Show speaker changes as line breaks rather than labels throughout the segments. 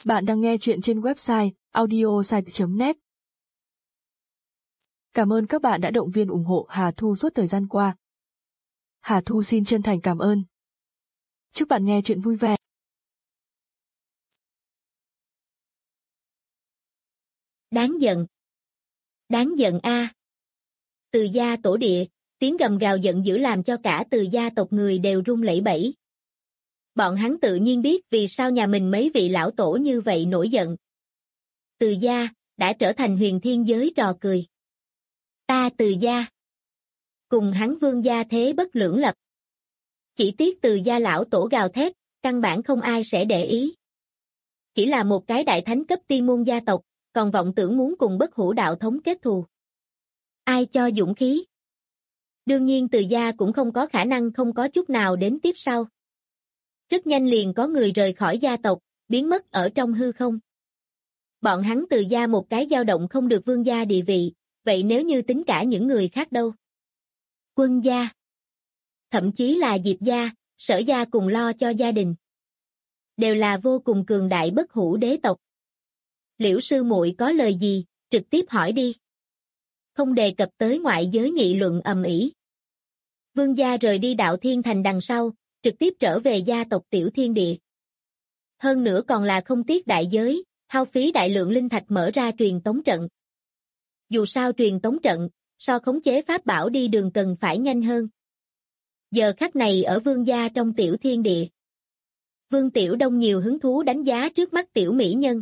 Bạn đang nghe chuyện trên website audiosite.net. Cảm ơn các bạn đã động viên ủng hộ Hà Thu suốt thời gian qua. Hà Thu xin chân thành cảm ơn. Chúc bạn nghe chuyện vui vẻ.
Đáng giận. Đáng giận a. Từ gia tổ địa, tiếng gầm gào giận dữ làm cho cả Từ gia tộc người đều run lẩy bẩy. Bọn hắn tự nhiên biết vì sao nhà mình mấy vị lão tổ như vậy nổi giận. Từ gia đã trở thành huyền thiên giới trò cười. Ta Từ gia cùng hắn Vương gia thế bất lưỡng lập. Chỉ tiếc Từ gia lão tổ gào thét, căn bản không ai sẽ để ý. Chỉ là một cái đại thánh cấp tiên môn gia tộc, còn vọng tưởng muốn cùng Bất Hủ đạo thống kết thù. Ai cho dũng khí? Đương nhiên Từ gia cũng không có khả năng không có chút nào đến tiếp sau. Rất nhanh liền có người rời khỏi gia tộc, biến mất ở trong hư không. Bọn hắn Từ gia một cái dao động không được vương gia địa vị, vậy nếu như tính cả những người khác đâu? Quân gia, thậm chí là Diệp gia, Sở gia cùng lo cho gia đình. Đều là vô cùng cường đại bất hủ đế tộc. Liễu sư muội có lời gì, trực tiếp hỏi đi. Không đề cập tới ngoại giới nghị luận ầm ĩ. Vương gia rời đi Đạo Thiên Thành đằng sau, trực tiếp trở về gia tộc Tiểu Thiên Địa. Hơn nữa còn là không tiếc đại giới, hao phí đại lượng linh thạch mở ra truyền tống trận. Dù sao truyền tống trận, so khống chế pháp bảo đi đường cần phải nhanh hơn. Giờ khắc này ở vương gia trong Tiểu Thiên Địa. Vương Tiểu Đông nhiều hứng thú đánh giá trước mắt tiểu mỹ nhân.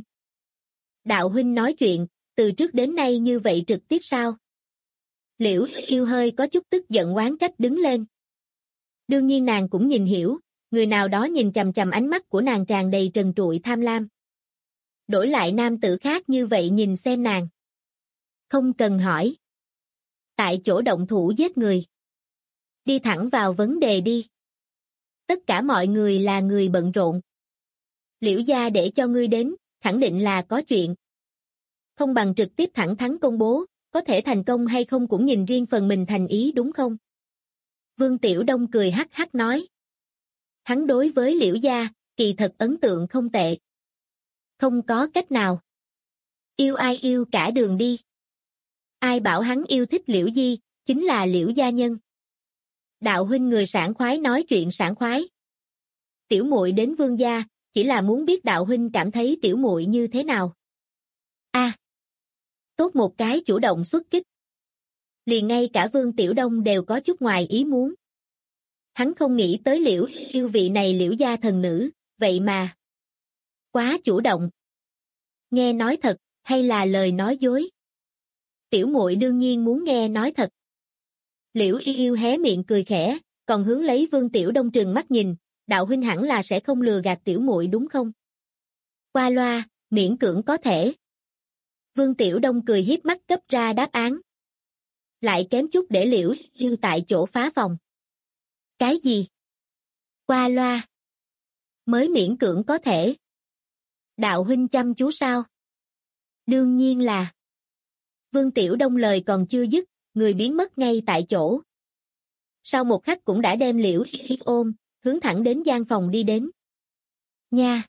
Đạo huynh nói chuyện, từ trước đến nay như vậy trực tiếp sao? Liễu Yêu hơi có chút tức giận oán trách đứng lên. Đương nhiên nàng cũng nhìn hiểu, người nào đó nhìn chằm chằm ánh mắt của nàng tràn đầy trần trụi tham lam. Đổi lại nam tử khác như vậy nhìn xem nàng. Không cần hỏi. Tại chỗ động thủ giết người. Đi thẳng vào vấn đề đi. Tất cả mọi người là người bận rộn. Liễu gia để cho ngươi đến, khẳng định là có chuyện. Không bằng trực tiếp thẳng thắn công bố, có thể thành công hay không cũng nhìn riêng phần mình thành ý đúng không? Vương Tiểu Đông cười hắc hắc nói. Hắn đối với Liễu gia, kỳ thật ấn tượng không tệ. Không có cách nào. Yêu ai yêu cả đường đi. Ai bảo hắn yêu thích Liễu Di, chính là Liễu gia nhân. Đạo huynh người sảng khoái nói chuyện sảng khoái. Tiểu muội đến vương gia, chỉ là muốn biết đạo huynh cảm thấy tiểu muội như thế nào. A, tốt một cái chủ động xuất kích. Liền ngay cả Vương Tiểu Đông đều có chút ngoài ý muốn. Hắn không nghĩ tới Liễu Yêu vị này Liễu gia thần nữ, vậy mà quá chủ động. Nghe nói thật, hay là lời nói dối? Tiểu muội đương nhiên muốn nghe nói thật. Liễu Yêu hé miệng cười khẽ, còn hướng lấy Vương Tiểu Đông trừng mắt nhìn, đạo huynh hẳn là sẽ không lừa gạt tiểu muội đúng không? Qua loa, miễn cưỡng có thể. Vương Tiểu Đông cười hiếp mắt cấp ra đáp án. Lại kém chút để Liễu Yêu tại chỗ phá phòng. Cái gì? Qua loa. Mới miễn cưỡng có thể. Đạo huynh chăm chú sao? Đương nhiên là. Vương Tiểu Đông lời còn chưa dứt, người biến mất ngay tại chỗ. Sau một khắc cũng đã đem Liễu Yêu ôm, hướng thẳng đến gian phòng đi đến. Nha!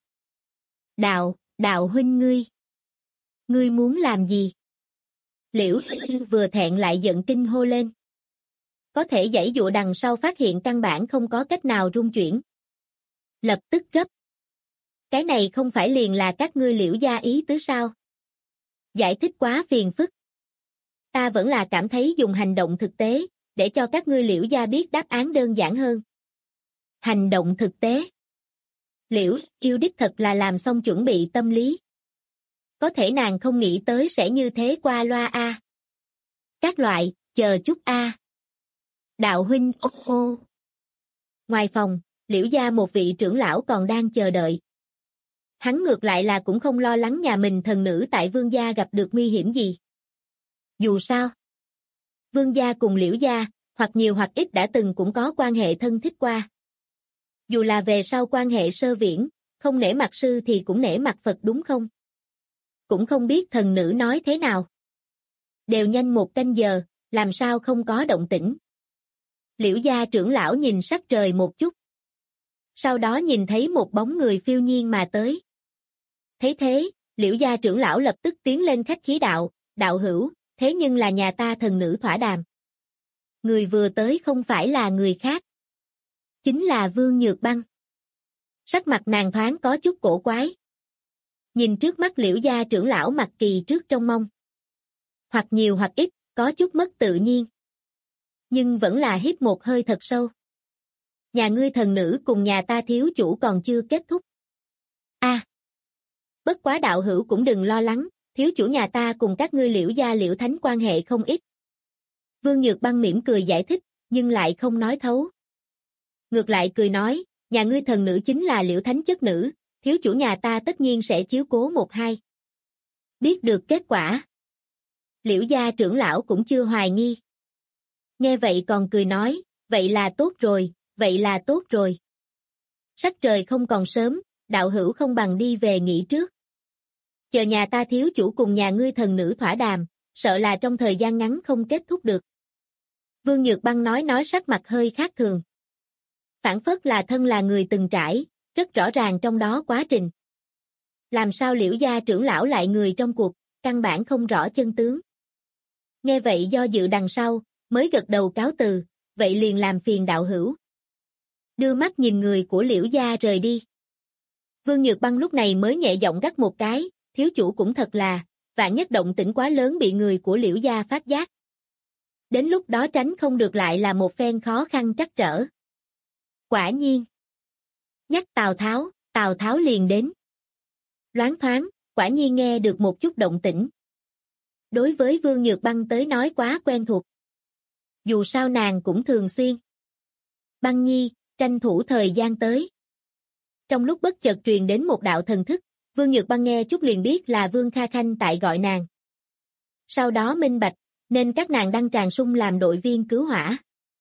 Đạo huynh ngươi. Ngươi muốn làm gì? Liễu Yêu vừa thẹn lại giận kinh hô lên. Có thể giãy dụa đằng sau phát hiện căn bản không có cách nào rung chuyển. Lập tức gấp. Cái này không phải liền là các ngươi Liễu gia ý tứ sao? Giải thích quá phiền phức. Ta vẫn là cảm thấy dùng hành động thực tế, để cho các ngươi Liễu gia biết đáp án đơn giản hơn. Hành động thực tế. Liễu Yêu đích thật là làm xong chuẩn bị tâm lý. Có thể nàng không nghĩ tới sẽ như thế qua loa a. Các loại, chờ chút a. Đạo huynh ô ô. Ngoài phòng, Liễu gia một vị trưởng lão còn đang chờ đợi. Hắn ngược lại là cũng không lo lắng nhà mình thần nữ tại vương gia gặp được nguy hiểm gì. Dù sao, vương gia cùng Liễu gia, hoặc nhiều hoặc ít đã từng cũng có quan hệ thân thích qua. Dù là về sau quan hệ sơ viễn, không nể mặt sư thì cũng nể mặt Phật đúng không? Cũng không biết thần nữ nói thế nào. Đều nhanh 1 canh giờ, làm sao không có động tĩnh. Liễu gia trưởng lão nhìn sắc trời một chút. Sau đó nhìn thấy một bóng người phiêu nhiên mà tới. Thấy thế, Liễu gia trưởng lão lập tức tiến lên khách khí đạo, đạo hữu, thế nhưng là nhà ta thần nữ thỏa đàm. Người vừa tới không phải là người khác. Chính là Vương Nhược Băng. Sắc mặt nàng thoáng có chút cổ quái. Nhìn trước mắt Liễu gia trưởng lão mặt kỳ trước trong mong. Hoặc nhiều hoặc ít, có chút mất tự nhiên. Nhưng vẫn là hít một hơi thật sâu. Nhà ngươi thần nữ cùng nhà ta thiếu chủ còn chưa kết thúc. Bất quá đạo hữu cũng đừng lo lắng, thiếu chủ nhà ta cùng các ngươi Liễu gia Liễu Thánh quan hệ không ít. Vương Nhược Băng mỉm cười giải thích, nhưng lại không nói thấu. Ngược lại cười nói, nhà ngươi thần nữ chính là Liễu Thánh chất nữ, thiếu chủ nhà ta tất nhiên sẽ chiếu cố một hai. Biết được kết quả. Liễu gia trưởng lão cũng chưa hoài nghi. Nghe vậy còn cười nói, vậy là tốt rồi, vậy là tốt rồi. Sắc trời không còn sớm, đạo hữu không bằng đi về nghỉ trước. Chờ nhà ta thiếu chủ cùng nhà ngươi thần nữ thỏa đàm, sợ là trong thời gian ngắn không kết thúc được. Vương Nhược Băng nói sắc mặt hơi khác thường. Phản phất là thân là người từng trải, rất rõ ràng trong đó quá trình. Làm sao Liễu gia trưởng lão lại người trong cuộc, căn bản không rõ chân tướng. Nghe vậy do dự đằng sau, mới gật đầu cáo từ, vậy liền làm phiền đạo hữu. Đưa mắt nhìn người của Liễu gia rời đi. Vương Nhược Băng lúc này mới nhẹ giọng gắt một cái, thiếu chủ cũng thật là, vạn nhất động tĩnh quá lớn bị người của Liễu gia phát giác. Đến lúc đó tránh không được lại là một phen khó khăn trắc trở. Quả nhiên. Nhắc Tào Tháo liền đến. Loáng thoáng, quả nhiên nghe được một chút động tĩnh. Đối với Vương Nhược Băng tới nói quá quen thuộc. Dù sao nàng cũng thường xuyên. Băng nhi, tranh thủ thời gian tới. Trong lúc bất chợt truyền đến một đạo thần thức, Vương Nhược Băng nghe chút liền biết là Vương Kha Khanh tại gọi nàng. Sau đó minh bạch, nên các nàng đăng tràng sung làm đội viên cứu hỏa.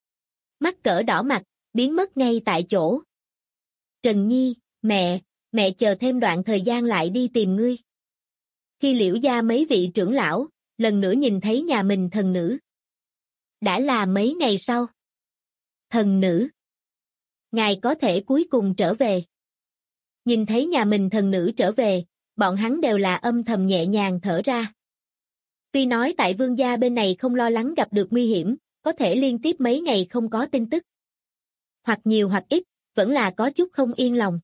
Mắt cỡ đỏ mặt, biến mất ngay tại chỗ. Trần Nhi, mẹ chờ thêm đoạn thời gian lại đi tìm ngươi. Khi Liễu gia mấy vị trưởng lão, lần nữa nhìn thấy nhà mình thần nữ. Đã là mấy ngày sau. Thần nữ. Ngài có thể cuối cùng trở về. Nhìn thấy nhà mình thần nữ trở về, bọn hắn đều là âm thầm nhẹ nhàng thở ra. Tuy nói tại Vương gia bên này không lo lắng gặp được nguy hiểm, có thể liên tiếp mấy ngày không có tin tức. Hoặc nhiều hoặc ít, vẫn là có chút không yên lòng.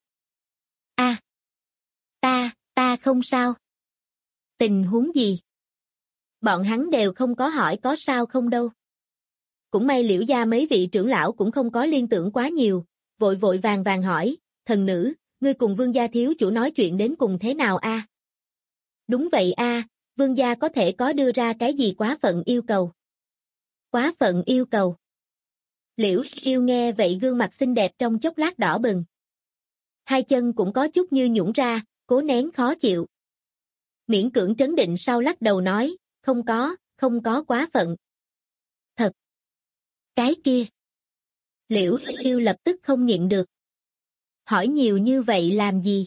Ta không sao. Tình huống gì? Bọn hắn đều không có hỏi có sao không đâu. Cũng may Liễu gia mấy vị trưởng lão cũng không có liên tưởng quá nhiều, vội vội vàng vàng hỏi, thần nữ, ngươi cùng Vương gia thiếu chủ nói chuyện đến cùng thế nào a? Đúng vậy a, Vương gia có thể có đưa ra cái gì quá phận yêu cầu? Quá phận yêu cầu. Liễu Yêu nghe vậy gương mặt xinh đẹp trong chốc lát đỏ bừng. Hai chân cũng có chút như nhũn ra, cố nén khó chịu. Miễn cưỡng trấn định sau lắc đầu nói, không có quá phận. Thật. Cái kia. Liễu Yêu lập tức không nhịn được. Hỏi nhiều như vậy làm gì?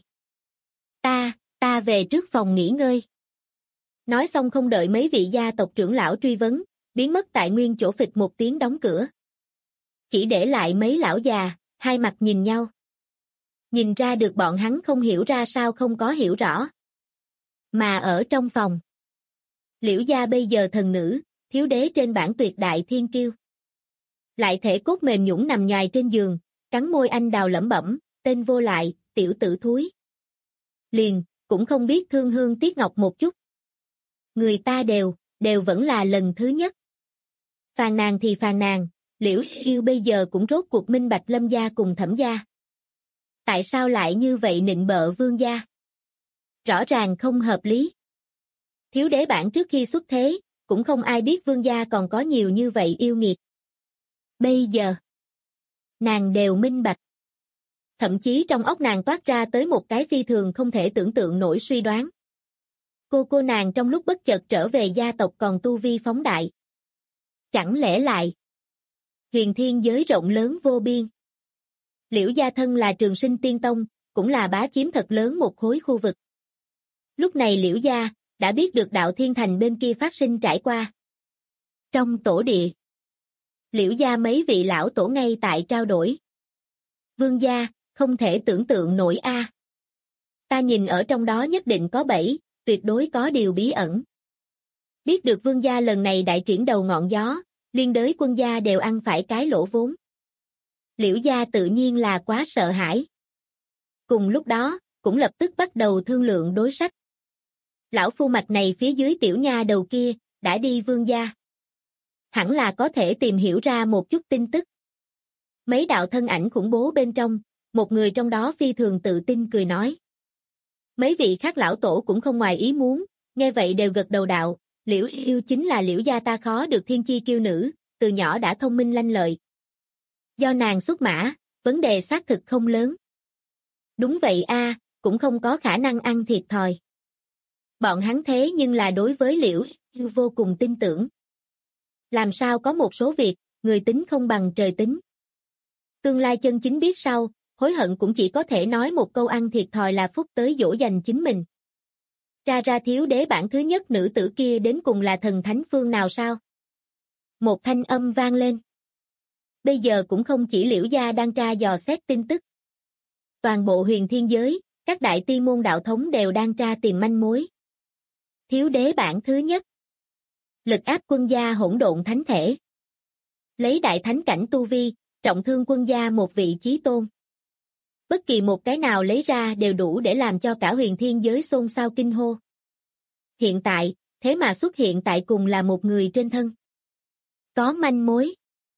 Ta về trước phòng nghỉ ngơi. Nói xong không đợi mấy vị gia tộc trưởng lão truy vấn, biến mất tại nguyên chỗ phịch một tiếng đóng cửa. Chỉ để lại mấy lão già, hai mặt nhìn nhau. Nhìn ra được bọn hắn không hiểu ra sao không có hiểu rõ. Mà ở trong phòng. Liễu gia bây giờ thần nữ, thiếu đế trên bảng tuyệt đại thiên kiêu. Lại thể cốt mềm nhũn nằm nhòi trên giường, cắn môi anh đào lẩm bẩm, tên vô lại, tiểu tử thúi. Liền, cũng không biết thương hương tiếc ngọc một chút. Người ta đều vẫn là lần thứ nhất. Phàn nàn thì phàn nàn, Liễu Yêu bây giờ cũng rốt cuộc minh bạch Lâm gia cùng Thẩm gia. Tại sao lại như vậy nịnh bợ Vương gia? Rõ ràng không hợp lý. Thiếu đế bản trước khi xuất thế, cũng không ai biết Vương gia còn có nhiều như vậy yêu nghiệt. Bây giờ, nàng đều minh bạch. Thậm chí trong óc nàng toát ra tới một cái phi thường không thể tưởng tượng nổi suy đoán. Cô nàng trong lúc bất chợt trở về gia tộc còn tu vi phóng đại. Chẳng lẽ lại huyền thiên giới rộng lớn vô biên. Liễu gia thân là trường sinh tiên tông, cũng là bá chiếm thật lớn một khối khu vực. Lúc này Liễu gia đã biết được đạo thiên thành bên kia phát sinh trải qua. Trong tổ địa, Liễu gia mấy vị lão tổ ngay tại trao đổi. Vương gia, không thể tưởng tượng nổi a. Ta Ta nhìn ở trong đó nhất định có bẫy, tuyệt đối có điều bí ẩn. Biết được vương gia lần này đại triển đầu ngọn gió, liên đới quân gia đều ăn phải cái lỗ vốn. Liễu gia tự nhiên là quá sợ hãi. Cùng lúc đó, cũng lập tức bắt đầu thương lượng đối sách. Lão phu mạch này phía dưới tiểu nha đầu kia, đã đi vương gia. Hẳn là có thể tìm hiểu ra một chút tin tức. Mấy đạo thân ảnh khủng bố bên trong, một người trong đó phi thường tự tin cười nói. Mấy vị khác lão tổ cũng không ngoài ý muốn, nghe vậy đều gật đầu đạo, Liễu Yêu chính là Liễu gia ta khó được thiên chi kiêu nữ, từ nhỏ đã thông minh lanh lợi. Do nàng xuất mã, vấn đề xác thực không lớn. Đúng vậy a, cũng không có khả năng ăn thiệt thòi. Bọn hắn thế nhưng là đối với Liễu Yêu vô cùng tin tưởng. Làm sao có một số việc, người tính không bằng trời tính. Tương lai chân chính biết sau, hối hận cũng chỉ có thể nói một câu ăn thiệt thòi là phúc tới dỗ dành chính mình. Ra thiếu đế bản thứ nhất nữ tử kia đến cùng là thần thánh phương nào sao? Một thanh âm vang lên. Bây giờ cũng không chỉ Liễu gia đang tra dò xét tin tức. Toàn bộ huyền thiên giới, các đại tiên môn đạo thống đều đang tra tìm manh mối. Thiếu đế bản thứ nhất. Lực áp quân gia hỗn độn thánh thể. Lấy đại thánh cảnh tu vi, trọng thương quân gia một vị chí tôn. Bất kỳ một cái nào lấy ra đều đủ để làm cho cả huyền thiên giới xôn xao kinh hô. Hiện tại, thế mà xuất hiện tại cùng là một người trên thân. Có manh mối.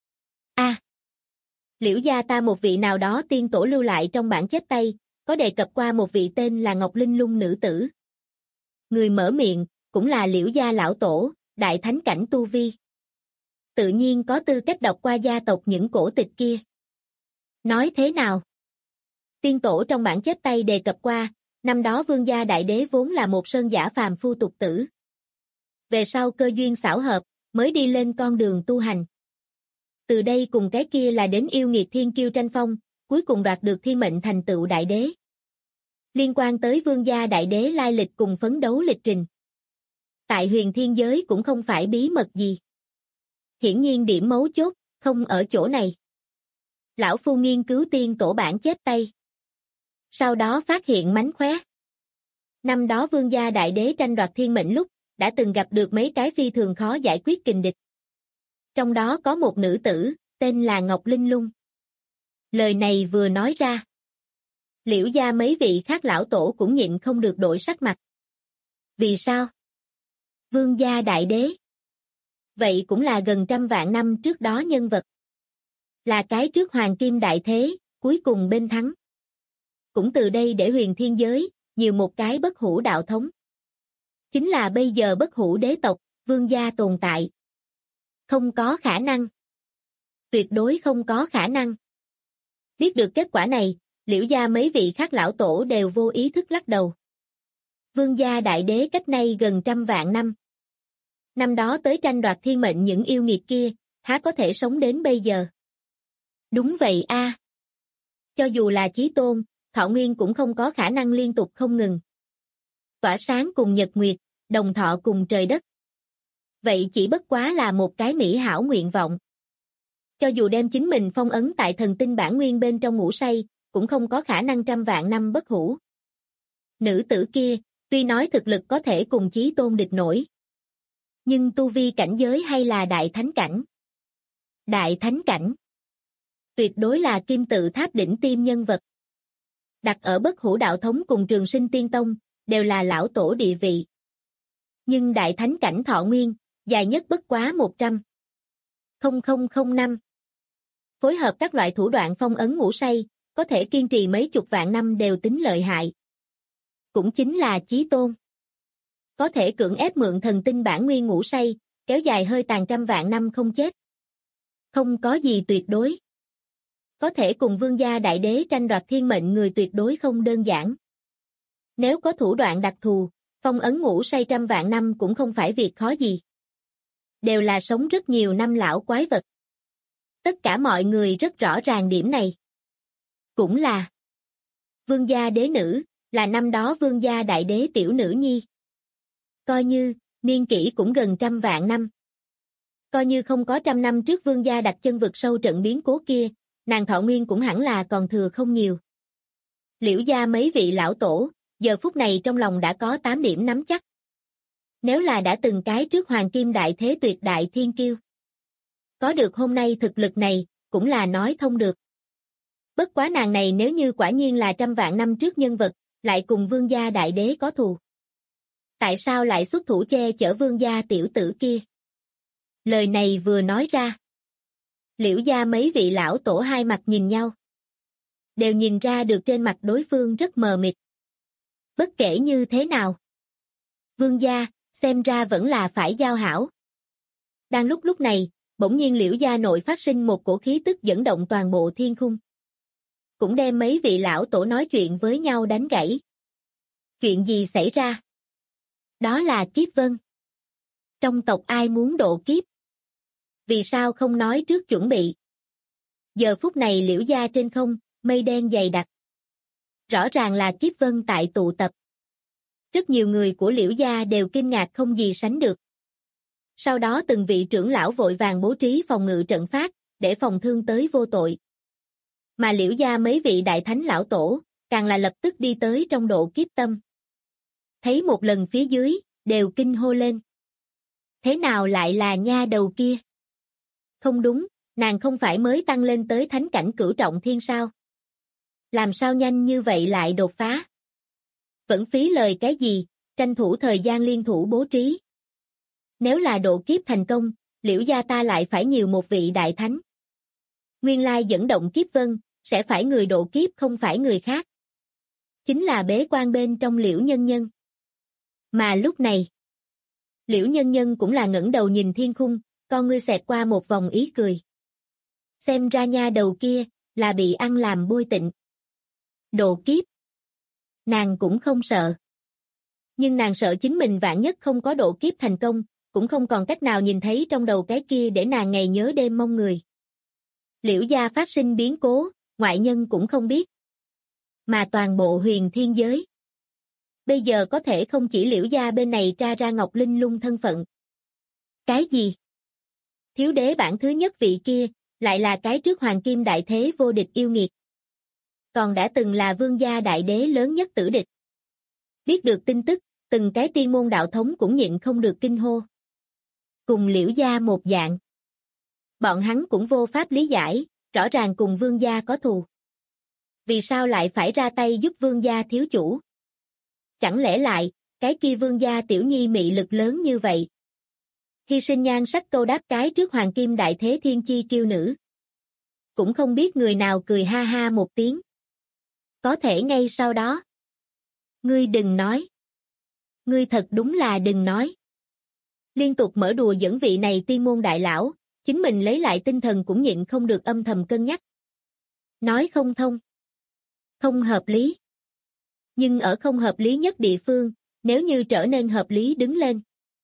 Liễu gia ta một vị nào đó tiên tổ lưu lại trong bản chép tay, có đề cập qua một vị tên là Ngọc Linh Lung nữ tử. Người mở miệng, cũng là Liễu gia lão tổ, đại thánh cảnh tu vi. Tự nhiên có tư cách đọc qua gia tộc những cổ tịch kia. Nói thế nào? Tiên tổ trong bản chép tay đề cập qua, năm đó vương gia đại đế vốn là một sơn giả phàm phu tục tử. Về sau cơ duyên xảo hợp, mới đi lên con đường tu hành. Từ đây cùng cái kia là đến yêu nghiệt thiên kiêu tranh phong, cuối cùng đoạt được thiên mệnh thành tựu đại đế. Liên quan tới vương gia đại đế lai lịch cùng phấn đấu lịch trình. Tại huyền thiên giới cũng không phải bí mật gì. Hiển nhiên điểm mấu chốt, không ở chỗ này. Lão phu nghiên cứu tiên tổ bản chép tay. Sau đó phát hiện mánh khóe. Năm đó vương gia đại đế tranh đoạt thiên mệnh lúc, đã từng gặp được mấy cái phi thường khó giải quyết kình địch. Trong đó có một nữ tử, tên là Ngọc Linh Lung. Lời này vừa nói ra. Liễu gia mấy vị khác lão tổ cũng nhịn không được đổi sắc mặt. Vì sao? Vương gia đại đế. Vậy cũng là gần trăm vạn năm trước đó nhân vật. Là cái trước hoàng kim đại thế, cuối cùng bên thắng. Cũng từ đây để huyền thiên giới, nhiều một cái bất hủ đạo thống. Chính là bây giờ bất hủ đế tộc, vương gia tồn tại. Không có khả năng. Tuyệt đối không có khả năng. Biết được kết quả này, Liễu gia mấy vị khác lão tổ đều vô ý thức lắc đầu. Vương gia đại đế cách nay gần trăm vạn năm. Năm đó tới tranh đoạt thiên mệnh những yêu nghiệt kia, há có thể sống đến bây giờ? Đúng vậy a. Cho dù là chí tôn, thọ nguyên cũng không có khả năng liên tục không ngừng. Tỏa sáng cùng nhật nguyệt, đồng thọ cùng trời đất. Vậy chỉ bất quá là một cái mỹ hảo nguyện vọng. Cho dù đem chính mình phong ấn tại thần tinh bản nguyên bên trong ngủ say, cũng không có khả năng trăm vạn năm bất hủ. Nữ tử kia, tuy nói thực lực có thể cùng chí tôn địch nổi. Nhưng tu vi cảnh giới hay là đại thánh cảnh? Đại thánh cảnh. Tuyệt đối là kim tự tháp đỉnh tiêm nhân vật. Đặt ở bất hủ đạo thống cùng trường sinh tiên tông, đều là lão tổ địa vị. Nhưng đại thánh cảnh thọ nguyên, dài nhất bất quá 100,000 năm. Phối hợp các loại thủ đoạn phong ấn ngủ say, có thể kiên trì mấy chục vạn năm đều tính lợi hại. Cũng chính là chí tôn. Có thể cưỡng ép mượn thần tinh bản nguyên ngủ say, kéo dài hơi tàn trăm vạn năm không chết. Không có gì tuyệt đối. Có thể cùng vương gia đại đế tranh đoạt thiên mệnh người tuyệt đối không đơn giản. Nếu có thủ đoạn đặc thù, phong ấn ngủ say trăm vạn năm cũng không phải việc khó gì. Đều là sống rất nhiều năm lão quái vật. Tất cả mọi người rất rõ ràng điểm này. Cũng là vương gia đế nữ, là năm đó vương gia đại đế tiểu nữ nhi. Coi như, niên kỷ cũng gần trăm vạn năm. Coi như không có trăm năm trước vương gia đặt chân vực sâu trận biến cố kia, nàng thọ nguyên cũng hẳn là còn thừa không nhiều. Liễu gia mấy vị lão tổ, giờ phút này trong lòng đã có 8 điểm nắm chắc. Nếu là đã từng cái trước hoàng kim đại thế tuyệt đại thiên kiêu. Có được hôm nay thực lực này, cũng là nói thông được. Bất quá nàng này nếu như quả nhiên là trăm vạn năm trước nhân vật, lại cùng vương gia đại đế có thù. Tại sao lại xuất thủ che chở vương gia tiểu tử kia? Lời này vừa nói ra. Liễu gia mấy vị lão tổ hai mặt nhìn nhau. Đều nhìn ra được trên mặt đối phương rất mờ mịt. Bất kể như thế nào. Vương gia, xem ra vẫn là phải giao hảo. Đang lúc này, bỗng nhiên Liễu gia nội phát sinh một cổ khí tức dẫn động toàn bộ thiên khung. Cũng đem mấy vị lão tổ nói chuyện với nhau đánh gãy. Chuyện gì xảy ra? Đó là kiếp vân. Trong tộc ai muốn độ kiếp? Vì sao không nói trước chuẩn bị? Giờ phút này Liễu gia trên không, mây đen dày đặc. Rõ ràng là kiếp vân tại tụ tập. Rất nhiều người của Liễu gia đều kinh ngạc không gì sánh được. Sau đó từng vị trưởng lão vội vàng bố trí phòng ngự trận pháp, để phòng thương tới vô tội. Mà Liễu gia mấy vị đại thánh lão tổ, càng là lập tức đi tới trong độ kiếp tâm. Thấy một lần phía dưới, đều kinh hô lên. Thế nào lại là nha đầu kia? Không đúng, nàng không phải mới tăng lên tới thánh cảnh cửu trọng thiên sao? Làm sao nhanh như vậy lại đột phá? Vẫn phí lời cái gì, tranh thủ thời gian liên thủ bố trí. Nếu là độ kiếp thành công, Liễu gia ta lại phải nhiều một vị đại thánh. Nguyên lai dẫn động kiếp vân, sẽ phải người độ kiếp không phải người khác. Chính là bế quan bên trong Liễu nhân nhân. Mà lúc này, Liễu nhân nhân cũng là ngẩng đầu nhìn thiên khung, con ngươi xẹt qua một vòng ý cười. Xem ra nha đầu kia, là bị ăn làm bôi tịnh. Độ kiếp. Nàng cũng không sợ. Nhưng nàng sợ chính mình vạn nhất không có độ kiếp thành công, cũng không còn cách nào nhìn thấy trong đầu cái kia để nàng ngày nhớ đêm mong người. Liễu gia phát sinh biến cố, ngoại nhân cũng không biết. Mà toàn bộ huyền thiên giới. Bây giờ có thể không chỉ Liễu gia bên này tra ra Ngọc Linh Lung thân phận. Cái gì? Thiếu đế bản thứ nhất vị kia, lại là cái trước hoàng kim đại thế vô địch yêu nghiệt. Còn đã từng là vương gia đại đế lớn nhất tử địch. Biết được tin tức, từng cái tiên môn đạo thống cũng nhịn không được kinh hô. Cùng Liễu gia một dạng. Bọn hắn cũng vô pháp lý giải, rõ ràng cùng vương gia có thù. Vì sao lại phải ra tay giúp vương gia thiếu chủ? Chẳng lẽ lại, cái kia vương gia tiểu nhi mị lực lớn như vậy? Hy sinh nhan sắc câu đáp cái trước hoàng kim đại thế thiên chi kiêu nữ. Cũng không biết người nào cười ha ha một tiếng. Có thể ngay sau đó. Ngươi đừng nói. Ngươi thật đúng là đừng nói. Liên tục mở đùa dẫn vị này tiên môn đại lão, chính mình lấy lại tinh thần cũng nhịn không được âm thầm cân nhắc. Nói không thông. Không hợp lý. Nhưng ở không hợp lý nhất địa phương, nếu như trở nên hợp lý đứng lên.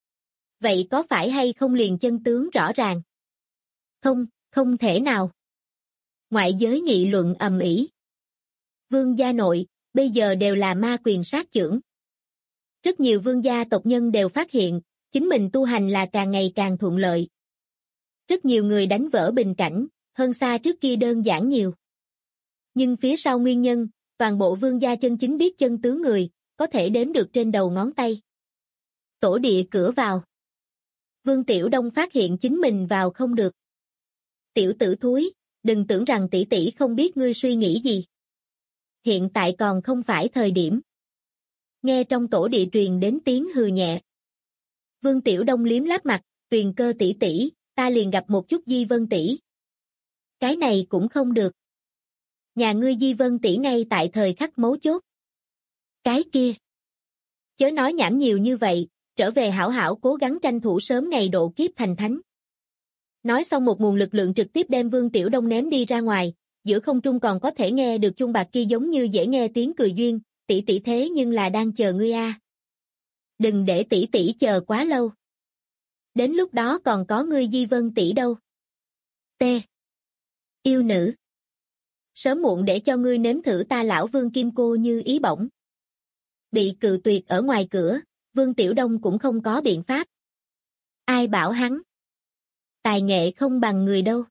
Vậy có phải hay không liền chân tướng rõ ràng? Không, không thể nào. Ngoại giới nghị luận ầm ĩ. Vương gia nội, bây giờ đều là ma quyền sát chưởng. Rất nhiều vương gia tộc nhân đều phát hiện, chính mình tu hành là càng ngày càng thuận lợi. Rất nhiều người đánh vỡ bình cảnh, hơn xa trước kia đơn giản nhiều. Nhưng phía sau nguyên nhân, toàn bộ vương gia chân chính biết chân tướng người, có thể đếm được trên đầu ngón tay. Tổ địa cửa vào. Vương Tiểu Đông phát hiện chính mình vào không được. Tiểu tử thúi, đừng tưởng rằng tỷ tỷ không biết ngươi suy nghĩ gì. Hiện tại còn không phải thời điểm. Nghe trong tổ địa truyền đến tiếng hừ nhẹ. Vương Tiểu Đông liếm láp mặt, Tuyền Cơ tỷ tỷ, ta liền gặp một chút Di Vân tỷ. Cái này cũng không được. Nhà ngươi Di Vân tỷ ngay tại thời khắc mấu chốt. Cái kia. Chớ nói nhảm nhiều như vậy, trở về hảo hảo cố gắng tranh thủ sớm ngày độ kiếp thành thánh. Nói xong một nguồn lực lượng trực tiếp đem Vương Tiểu Đông ném đi ra ngoài, giữa không trung còn có thể nghe được chuông bạc kia giống như dễ nghe tiếng cười duyên, tỷ tỷ thế nhưng là đang chờ ngươi a. Đừng để tỷ tỷ chờ quá lâu. Đến lúc đó còn có ngươi Di Vân tỷ đâu. T. Yêu nữ. Sớm muộn để cho ngươi nếm thử ta lão Vương Kim Cô như ý bổng. Bị cự tuyệt ở ngoài cửa, Vương Tiểu Đông cũng không có biện pháp. Ai bảo hắn? Tài nghệ không bằng người đâu.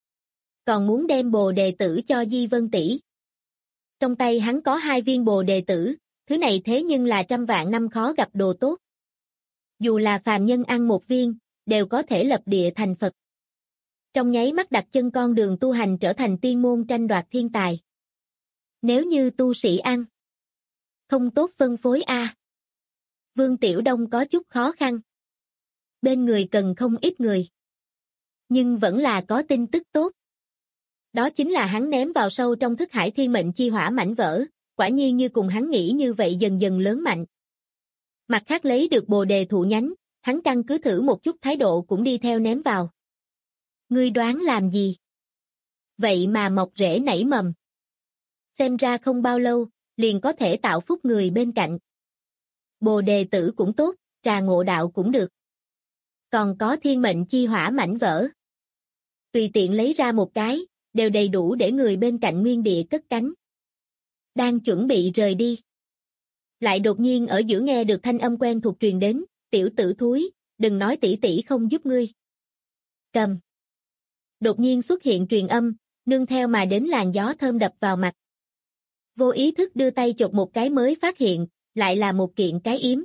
Còn muốn đem bồ đề tử cho Di Vân tỷ. Trong tay hắn có 2 viên bồ đề tử, thứ này thế nhưng là trăm vạn năm khó gặp đồ tốt. Dù là phàm nhân ăn một viên, đều có thể lập địa thành Phật. Trong nháy mắt đặt chân con đường tu hành trở thành tiên môn tranh đoạt thiên tài. Nếu như tu sĩ ăn, không tốt phân phối a. Vương Tiểu Đông có chút khó khăn. Bên người cần không ít người. Nhưng vẫn là có tin tức tốt. Đó chính là hắn ném vào sâu trong thức hải thiên mệnh chi hỏa mảnh vỡ, quả nhiên như cùng hắn nghĩ như vậy dần dần lớn mạnh. Mặt khác lấy được bồ đề thụ nhánh, hắn căn cứ thử một chút thái độ cũng đi theo ném vào. Ngươi đoán làm gì? Vậy mà mọc rễ nảy mầm. Xem ra không bao lâu, liền có thể tạo phúc người bên cạnh. Bồ đề tử cũng tốt, trà ngộ đạo cũng được. Còn có thiên mệnh chi hỏa mảnh vỡ. Tùy tiện lấy ra một cái, đều đầy đủ để người bên cạnh nguyên địa cất cánh. Đang chuẩn bị rời đi. Lại đột nhiên ở giữa nghe được thanh âm quen thuộc truyền đến, tiểu tử thúi, đừng nói tỷ tỷ không giúp ngươi. Cầm. Đột nhiên xuất hiện truyền âm, nương theo mà đến làn gió thơm đập vào mặt. Vô ý thức đưa tay chộp một cái mới phát hiện, lại là một kiện cái yếm.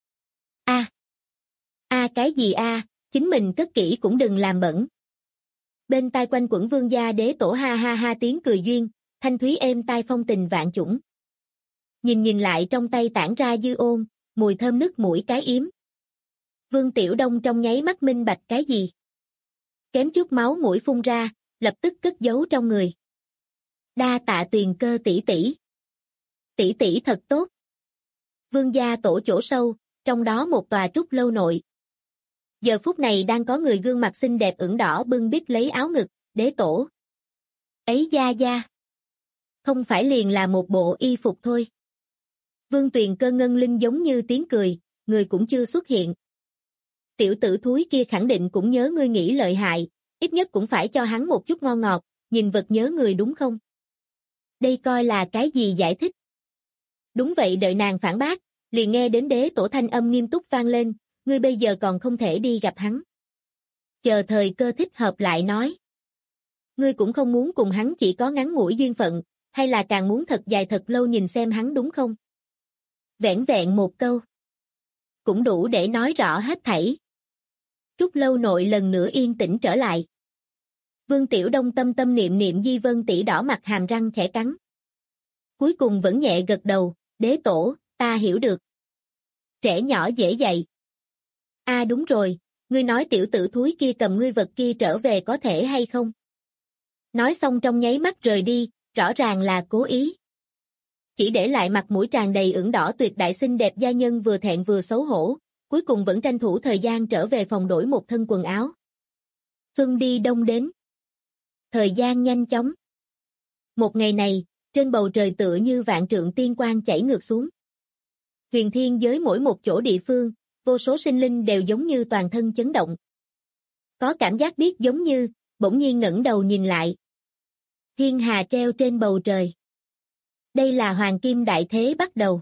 Cái gì chính mình cất kỹ cũng đừng làm bẩn. Bên tai quanh quẩn Vương gia đế tổ ha ha ha tiếng cười duyên, thanh thúy êm tai phong tình vạn chủng. Nhìn lại trong tay tản ra dư ôn, mùi thơm nức mũi cái yếm. Vương Tiểu Đông trong nháy mắt minh bạch cái gì. Kém chút máu mũi phun ra, lập tức cất giấu trong người. Đa tạ Tuyền Cơ tỷ tỷ. Tỷ tỷ thật tốt. Vương gia tổ chỗ sâu, trong đó một tòa trúc lâu nội. Giờ phút này đang có người gương mặt xinh đẹp ửng đỏ bưng bít lấy áo ngực, đế tổ. Ấy gia. Không phải liền là một bộ y phục thôi. Vương Tuyền Cơ ngân linh giống như tiếng cười, người cũng chưa xuất hiện. Tiểu tử thúi kia khẳng định cũng nhớ ngươi nghĩ lợi hại, ít nhất cũng phải cho hắn một chút ngon ngọt, nhìn vật nhớ người đúng không? Đây coi là cái gì giải thích? Đúng vậy, đợi nàng phản bác, liền nghe đến đế tổ thanh âm nghiêm túc vang lên, ngươi bây giờ còn không thể đi gặp hắn. Chờ thời cơ thích hợp lại nói. Ngươi cũng không muốn cùng hắn chỉ có ngắn ngủi duyên phận, hay là càng muốn thật dài thật lâu nhìn xem hắn đúng không? Vẻn vẹn một câu. Cũng đủ để nói rõ hết thảy. Trúc lâu nội lần nữa yên tĩnh trở lại. Vương Tiểu Đông tâm niệm niệm Di Vân tỷ đỏ mặt hàm răng khẽ cắn. Cuối cùng vẫn nhẹ gật đầu, đế tổ, ta hiểu được. Trẻ nhỏ dễ dạy. Đúng rồi, ngươi nói tiểu tử thúi kia cầm ngươi vật kia trở về có thể hay không? Nói xong trong nháy mắt rời đi, rõ ràng là cố ý. Chỉ để lại mặt mũi tràn đầy ửng đỏ tuyệt đại xinh đẹp gia nhân vừa thẹn vừa xấu hổ, cuối cùng vẫn tranh thủ thời gian trở về phòng đổi một thân quần áo. Xuân đi đông đến. Thời gian nhanh chóng. Một ngày này, trên bầu trời tựa như vạn trượng tiên quang chảy ngược xuống. Huyền thiên giới mỗi một chỗ địa phương, vô số sinh linh đều giống như toàn thân chấn động. Có cảm giác biết giống như, bỗng nhiên ngẩng đầu nhìn lại. Thiên hà treo trên bầu trời. Đây là hoàng kim đại thế bắt đầu.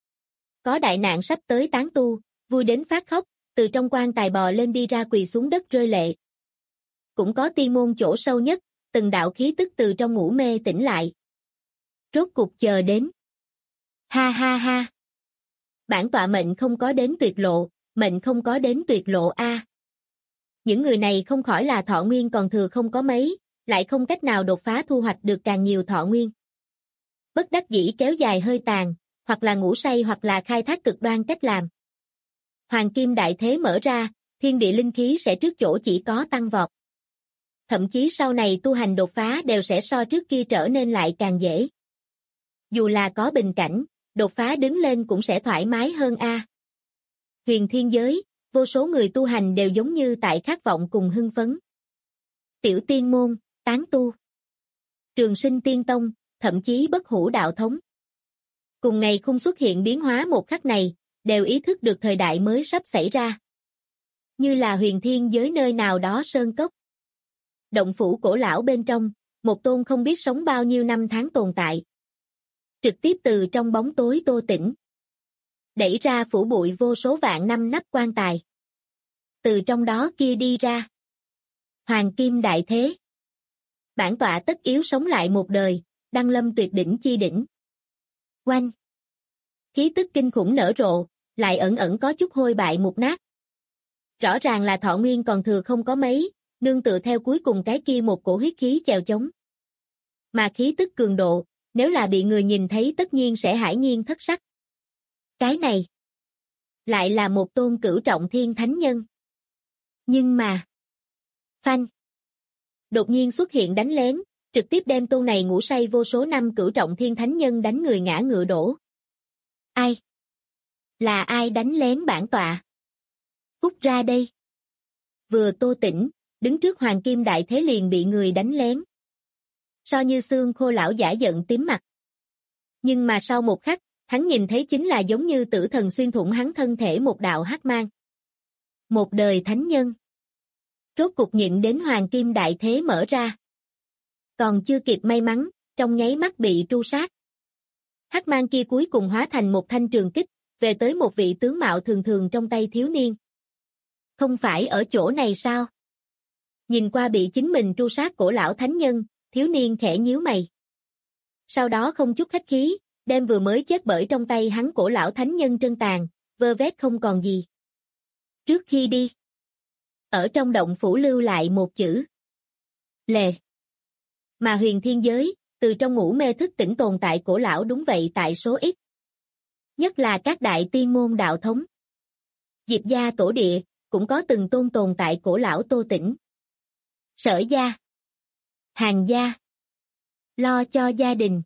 Có đại nạn sắp tới tán tu, vui đến phát khóc, từ trong quan tài bò lên đi ra quỳ xuống đất rơi lệ. Cũng có tiên môn chỗ sâu nhất, từng đạo khí tức từ trong ngủ mê tỉnh lại. Rốt cục chờ đến. Ha ha ha. Bản tọa mệnh không có đến tuyệt lộ, mệnh không có đến tuyệt lộ a. Những người này không khỏi là thọ nguyên còn thừa không có mấy, lại không cách nào đột phá thu hoạch được càng nhiều thọ nguyên. Bất đắc dĩ kéo dài hơi tàn, hoặc là ngủ say hoặc là khai thác cực đoan cách làm. Hoàng kim đại thế mở ra, thiên địa linh khí sẽ trước chỗ chỉ có tăng vọt. Thậm chí sau này tu hành đột phá đều sẽ so trước kia trở nên lại càng dễ. Dù là có bình cảnh, đột phá đứng lên cũng sẽ thoải mái hơn a. Huyền thiên giới, vô số người tu hành đều giống như tại khát vọng cùng hưng phấn. Tiểu tiên môn, tán tu, trường sinh tiên tông, thậm chí bất hủ đạo thống. Cùng ngày khung xuất hiện biến hóa một khắc này, đều ý thức được thời đại mới sắp xảy ra. Như là huyền thiên giới nơi nào đó sơn cốc. Động phủ cổ lão bên trong, một tôn không biết sống bao nhiêu năm tháng tồn tại. Trực tiếp từ trong bóng tối tô tỉnh. Đẩy ra phủ bụi vô số vạn năm nắp quan tài. Từ trong đó kia đi ra. Hoàng kim đại thế. Bản tọa tất yếu sống lại một đời, đăng lâm tuyệt đỉnh chi đỉnh. Oanh. Khí tức kinh khủng nở rộ, lại ẩn ẩn có chút hôi bại mục nát. Rõ ràng là thọ nguyên còn thừa không có mấy, nương tựa theo cuối cùng cái kia một cổ huyết khí chèo chống. Mà khí tức cường độ, nếu là bị người nhìn thấy tất nhiên sẽ hãi nhiên thất sắc. Cái này, lại là một tôn cửu trọng thiên thánh nhân. Nhưng mà, phanh, đột nhiên xuất hiện đánh lén, trực tiếp đem tôn này ngủ say vô số năm cửu trọng thiên thánh nhân đánh người ngã ngựa đổ. Ai? Là ai đánh lén bản tọa? Cút ra đây. Vừa Tô Tĩnh, đứng trước Hoàng Kim Đại Thế liền bị người đánh lén. So như xương khô lão giả giận tím mặt. Nhưng mà sau một khắc, hắn nhìn thấy chính là giống như tử thần xuyên thủng hắn thân thể một đạo hắc mang. Một đời thánh nhân. Rốt cục nhịn đến Hoàng Kim Đại Thế mở ra. Còn chưa kịp may mắn, trong nháy mắt bị tru sát. Hắc mang kia cuối cùng hóa thành một thanh trường kích, về tới một vị tướng mạo thường thường trong tay thiếu niên. Không phải ở chỗ này sao? Nhìn qua bị chính mình tru sát cổ lão thánh nhân, thiếu niên khẽ nhíu mày. Sau đó không chút khách khí, đem vừa mới chết bởi trong tay hắn cổ lão thánh nhân trân tàn, vơ vét không còn gì. Trước khi đi, ở trong động phủ lưu lại một chữ. Lề. Mà huyền thiên giới, từ trong ngủ mê thức tỉnh tồn tại cổ lão đúng vậy tại số ít. Nhất là các đại tiên môn đạo thống. Diệp gia tổ địa, cũng có từng tôn tồn tại cổ lão Tô Tĩnh. Sở gia, Hàng gia, lo cho gia đình.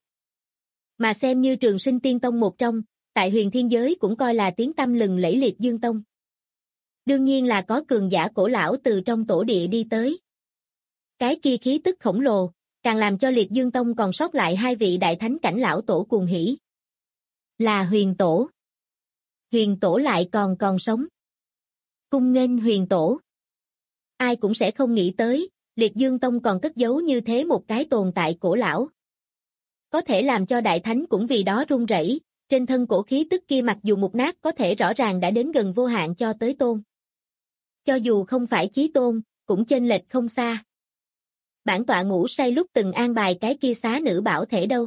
Mà xem như Trường Sinh Tiên Tông một trong, tại huyền thiên giới cũng coi là tiếng tăm lừng lẫy Liệt Dương Tông. Đương nhiên là có cường giả cổ lão từ trong tổ địa đi tới. Cái kia khí tức khổng lồ, càng làm cho Liệt Dương Tông còn sót lại hai vị đại thánh cảnh lão tổ cuồng hỉ. Là huyền tổ. Huyền tổ lại còn sống. Cung nghênh huyền tổ. Ai cũng sẽ không nghĩ tới, Liệt Dương Tông còn cất giấu như thế một cái tồn tại cổ lão. Có thể làm cho đại thánh cũng vì đó run rẩy, trên thân cổ khí tức kia mặc dù mục nát có thể rõ ràng đã đến gần vô hạn cho tới tôn. Cho dù không phải chí tôn, cũng chênh lệch không xa. Bản tọa ngủ say lúc từng an bài cái kia xá nữ bảo thể đâu.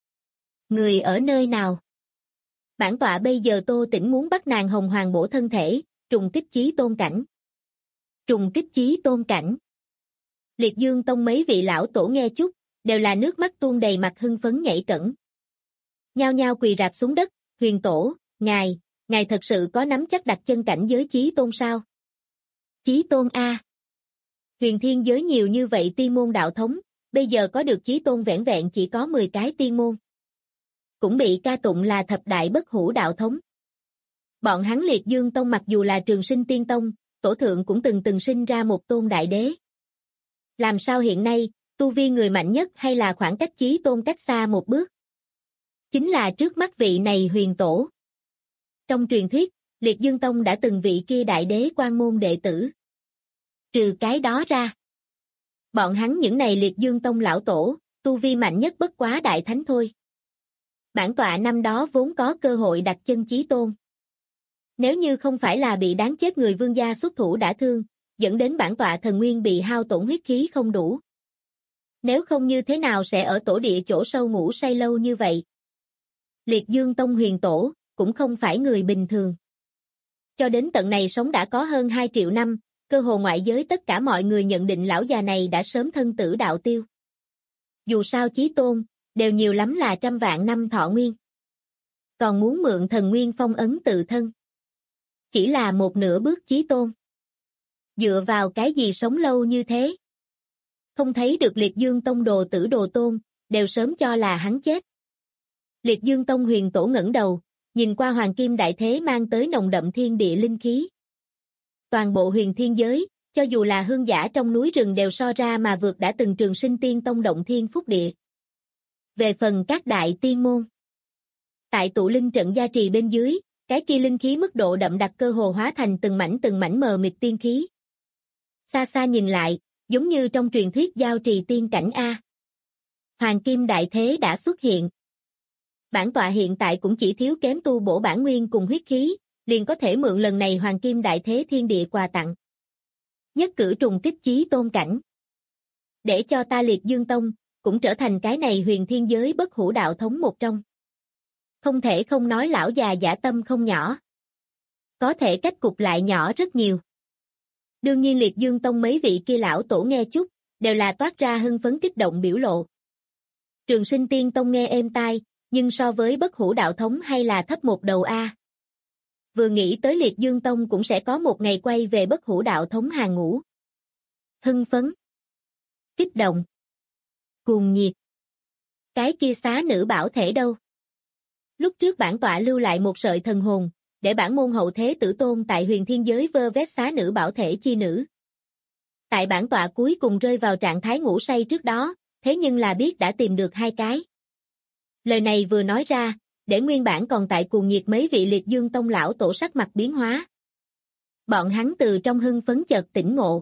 Người ở nơi nào? Bản tọa bây giờ Tô Tĩnh muốn bắt nàng hồng hoàng bổ thân thể, trùng kích chí tôn cảnh. Trùng kích chí tôn cảnh. Liệt Dương Tông mấy vị lão tổ nghe chút, đều là nước mắt tuôn đầy mặt hưng phấn nhảy cẫng. Nhao nhao quỳ rạp xuống đất, huyền tổ, ngài thật sự có nắm chắc đặt chân cảnh giới chí tôn sao? Chí tôn A. Huyền thiên giới nhiều như vậy tiên môn đạo thống, bây giờ có được chí tôn vẻn vẹn chỉ có 10 cái tiên môn. Cũng bị ca tụng là thập đại bất hủ đạo thống. Bọn hắn Liệt Dương Tông mặc dù là Trường Sinh Tiên Tông, tổ thượng cũng từng sinh ra một tôn đại đế. Làm sao hiện nay, tu vi người mạnh nhất hay là khoảng cách chí tôn cách xa một bước? Chính là trước mắt vị này huyền tổ. Trong truyền thuyết, Liệt Dương Tông đã từng vị kia đại đế quan môn đệ tử. Trừ cái đó ra, bọn hắn những này Liệt Dương Tông lão tổ, tu vi mạnh nhất bất quá đại thánh thôi. Bản tọa năm đó vốn có cơ hội đặt chân chí tôn. Nếu như không phải là bị đáng chết người vương gia xuất thủ đả thương, dẫn đến bản tọa thần nguyên bị hao tổn huyết khí không đủ. Nếu không như thế nào sẽ ở tổ địa chỗ sâu ngủ say lâu như vậy? Liệt Dương Tông huyền tổ, cũng không phải người bình thường. Cho đến tận này sống đã có hơn 2 triệu năm, cơ hồ ngoại giới tất cả mọi người nhận định lão già này đã sớm thân tử đạo tiêu. Dù sao chí tôn, đều nhiều lắm là 100 vạn năm thọ nguyên. Còn muốn mượn thần nguyên phong ấn tự thân. Chỉ là một nửa bước chí tôn. Dựa vào cái gì sống lâu như thế? Không thấy được Liệt Dương Tông đồ tử đồ tôn, đều sớm cho là hắn chết. Liệt Dương Tông huyền tổ ngẩng đầu, nhìn qua Hoàng Kim Đại Thế mang tới nồng đậm thiên địa linh khí. Toàn bộ huyền thiên giới, cho dù là hương giả trong núi rừng đều so ra mà vượt đã từng Trường Sinh Tiên Tông động thiên phúc địa. Về phần các đại tiên môn, tại tụ linh trận gia trì bên dưới, cái kia linh khí mức độ đậm đặc cơ hồ hóa thành từng mảnh mờ mịt tiên khí. Xa xa nhìn lại, giống như trong truyền thuyết giao trì tiên cảnh A. Hoàng Kim Đại Thế đã xuất hiện. Bản tọa hiện tại cũng chỉ thiếu kém tu bổ bản nguyên cùng huyết khí, liền có thể mượn lần này Hoàng Kim Đại Thế thiên địa quà tặng. Nhất cử trùng kích chí tôn cảnh. Để cho ta Liệt Dương Tông, cũng trở thành cái này huyền thiên giới bất hủ đạo thống một trong. Không thể không nói lão già dã tâm không nhỏ. Có thể cách cục lại nhỏ rất nhiều. Đương nhiên Liệt Dương Tông mấy vị kia lão tổ nghe chút, đều là toát ra hưng phấn kích động biểu lộ. Trường Sinh Tiên Tông nghe êm tai, nhưng so với Bất Hủ Đạo Thống hay là thấp một đầu a. Vừa nghĩ tới Liệt Dương Tông cũng sẽ có một ngày quay về Bất Hủ Đạo Thống hàng ngũ. Hưng phấn, kích động, cuồng nhiệt. Cái kia xá nữ bảo thể đâu? Lúc trước bản tọa lưu lại một sợi thần hồn, để bản môn hậu thế tử tôn tại huyền thiên giới vơ vét xá nữ bảo thể chi nữ. Tại bản tọa cuối cùng rơi vào trạng thái ngủ say trước đó, thế nhưng là biết đã tìm được 2 cái. Lời này vừa nói ra, để nguyên bản còn tại cuồng nhiệt mấy vị Liệt Dương Tông lão tổ sắc mặt biến hóa. Bọn hắn từ trong hưng phấn chợt tỉnh ngộ.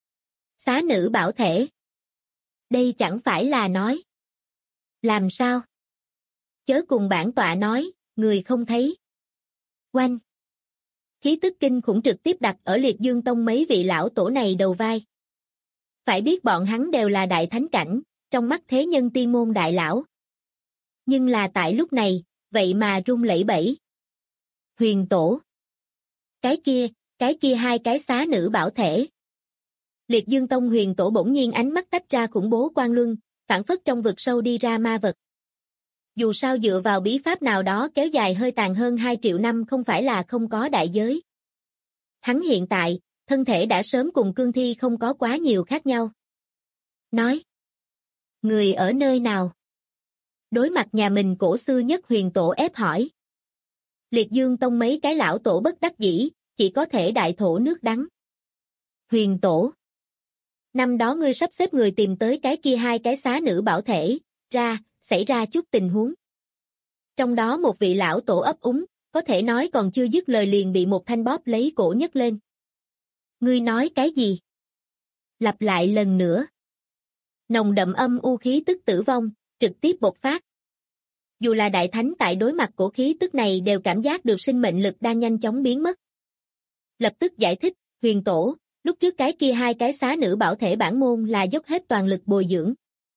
Xá nữ bảo thể. Đây chẳng phải là nói. Làm sao? Chớ cùng bản tọa nói, người không thấy. Oanh. Khí tức kinh khủng trực tiếp đặt ở Liệt Dương Tông mấy vị lão tổ này đầu vai. Phải biết bọn hắn đều là đại thánh cảnh, trong mắt thế nhân tiên môn đại lão. Nhưng là tại lúc này, vậy mà run lẩy bẩy. Huyền tổ. Cái kia 2 cái xá nữ bảo thể. Liệt Dương Tông huyền tổ bỗng nhiên ánh mắt tách ra khủng bố quang luân, phản phất trong vực sâu đi ra ma vật. Dù sao dựa vào bí pháp nào đó kéo dài hơi tàn hơn 2 triệu năm không phải là không có đại giới. Hắn hiện tại, thân thể đã sớm cùng cương thi không có quá nhiều khác nhau. Nói. Người ở nơi nào? Đối mặt nhà mình cổ xưa nhất huyền tổ ép hỏi. Liệt Dương Tông mấy cái lão tổ bất đắc dĩ, chỉ có thể đại thổ nước đắng. Huyền tổ. Năm đó ngươi sắp xếp người tìm tới cái kia 2 cái xá nữ bảo thể, xảy ra chút tình huống. Trong đó một vị lão tổ ấp úng, có thể nói còn chưa dứt lời liền bị một thanh bóp lấy cổ nhấc lên. Ngươi nói cái gì? Lặp lại lần nữa. Nồng đậm âm u khí tức tử vong, trực tiếp bộc phát. Dù là đại thánh tại đối mặt cổ khí tức này đều cảm giác được sinh mệnh lực đang nhanh chóng biến mất. Lập tức giải thích, huyền tổ, lúc trước cái kia 2 cái xá nữ bảo thể bản môn là dốc hết toàn lực bồi dưỡng.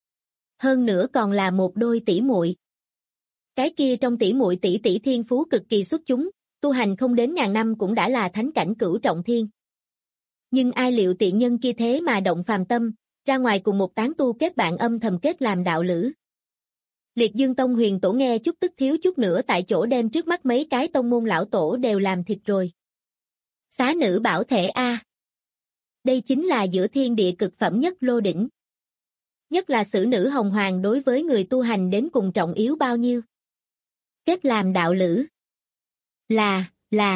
Hơn nữa còn là một đôi tỷ muội. Cái kia trong tỷ muội tỷ tỷ thiên phú cực kỳ xuất chúng, tu hành không đến ngàn năm cũng đã là thánh cảnh cửu trọng thiên. Nhưng ai liệu tiện nhân kia thế mà động phàm tâm, ra ngoài cùng một tán tu kết bạn âm thầm kết làm đạo lữ. Liệt Dương Tông huyền tổ nghe chút tức thiếu chút nữa tại chỗ đem trước mắt mấy cái tông môn lão tổ đều làm thịt rồi. Xá nữ bảo thể a. Đây chính là giữa thiên địa cực phẩm nhất lô đỉnh. Nhất là xử nữ hồng hoàng đối với người tu hành đến cùng trọng yếu bao nhiêu. Kết làm đạo lữ. Là.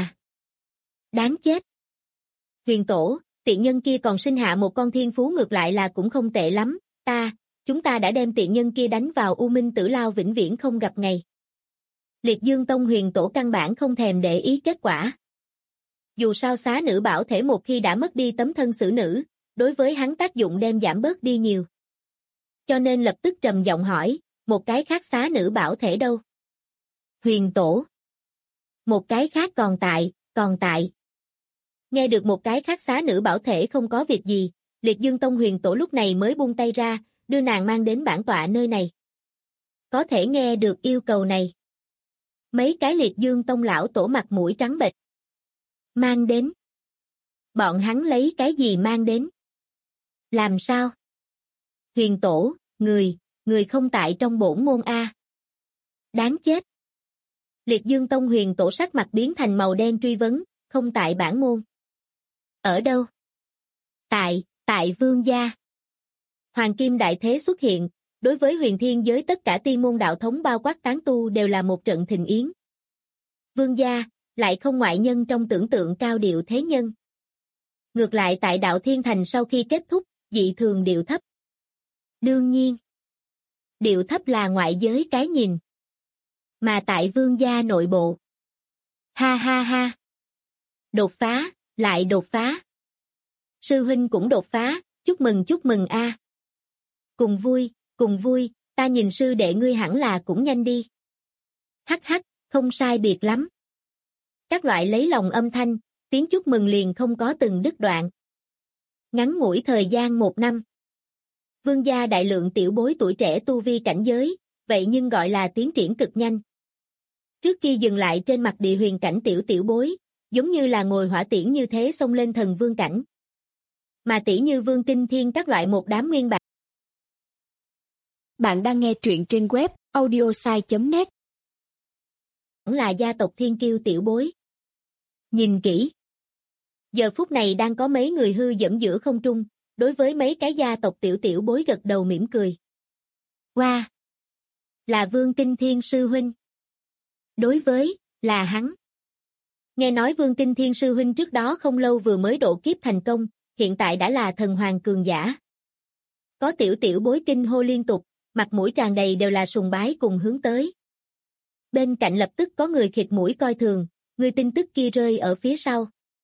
Đáng chết. Huyền tổ, tiện nhân kia còn sinh hạ một con thiên phú ngược lại là cũng không tệ lắm, chúng ta đã đem tiện nhân kia đánh vào U Minh Tử Lao vĩnh viễn không gặp ngày. Liệt Dương Tông huyền tổ căn bản không thèm để ý kết quả. Dù sao xá nữ bảo thể một khi đã mất đi tấm thân xử nữ, đối với hắn tác dụng đem giảm bớt đi nhiều. Cho nên lập tức trầm giọng hỏi, một cái khác xá nữ bảo thể đâu? Huyền tổ. Một cái khác còn tại. Nghe được một cái khác xá nữ bảo thể không có việc gì, Liệt Dương Tông huyền tổ lúc này mới buông tay ra, đưa nàng mang đến bản tọa nơi này. Có thể nghe được yêu cầu này. Mấy cái Liệt Dương Tông lão tổ mặt mũi trắng bệch. Mang đến. Bọn hắn lấy cái gì mang đến? Làm sao? Huyền tổ, người không tại trong bổn môn a. Đáng chết. Liệt Dương Tông huyền tổ sắc mặt biến thành màu đen truy vấn, không tại bản môn. Ở đâu? Tại vương gia. Hoàng Kim Đại Thế xuất hiện, đối với huyền thiên giới tất cả tiên môn đạo thống bao quát tán tu đều là một trận thịnh yến. Vương gia, lại không ngoại nhân trong tưởng tượng cao điệu thế nhân. Ngược lại tại đạo thiên thành sau khi kết thúc, dị thường điệu thấp. Đương nhiên, điệu thấp là ngoại giới cái nhìn. Mà tại vương gia nội bộ. Ha ha ha. Đột phá, lại đột phá. Sư huynh cũng đột phá, chúc mừng a. Cùng vui, ta nhìn sư đệ ngươi hẳn là cũng nhanh đi. Hắc hắc, không sai biệt lắm. Các loại lấy lòng âm thanh, tiếng chúc mừng liền không có từng đứt đoạn. Ngắn ngủi thời gian 1 năm. Vương gia đại lượng tiểu bối tuổi trẻ tu vi cảnh giới, vậy nhưng gọi là tiến triển cực nhanh. Trước khi dừng lại trên mặt địa huyền cảnh tiểu tiểu bối, giống như là ngồi hỏa tiễn như thế xông lên thần vương cảnh. Mà tỷ như Vương Kinh Thiên các loại một đám nguyên bản.
Bạn đang nghe truyện trên web audiosai.net.
Là gia tộc thiên kiêu tiểu bối. Nhìn kỹ. Giờ phút này đang có mấy người hư dẫn giữa không trung, đối với mấy cái gia tộc tiểu tiểu bối gật đầu mỉm cười. Wow! Là Vương Kinh Thiên sư huynh. Đối với, là hắn. Nghe nói Vương Kinh Thiên sư huynh trước đó không lâu vừa mới độ kiếp thành công, hiện tại đã là thần hoàng cường giả. Có tiểu tiểu bối kinh hô liên tục, mặt mũi tràn đầy đều là sùng bái cùng hướng tới. Bên cạnh lập tức có người khịt mũi coi thường, người tin tức kia rơi ở phía sau.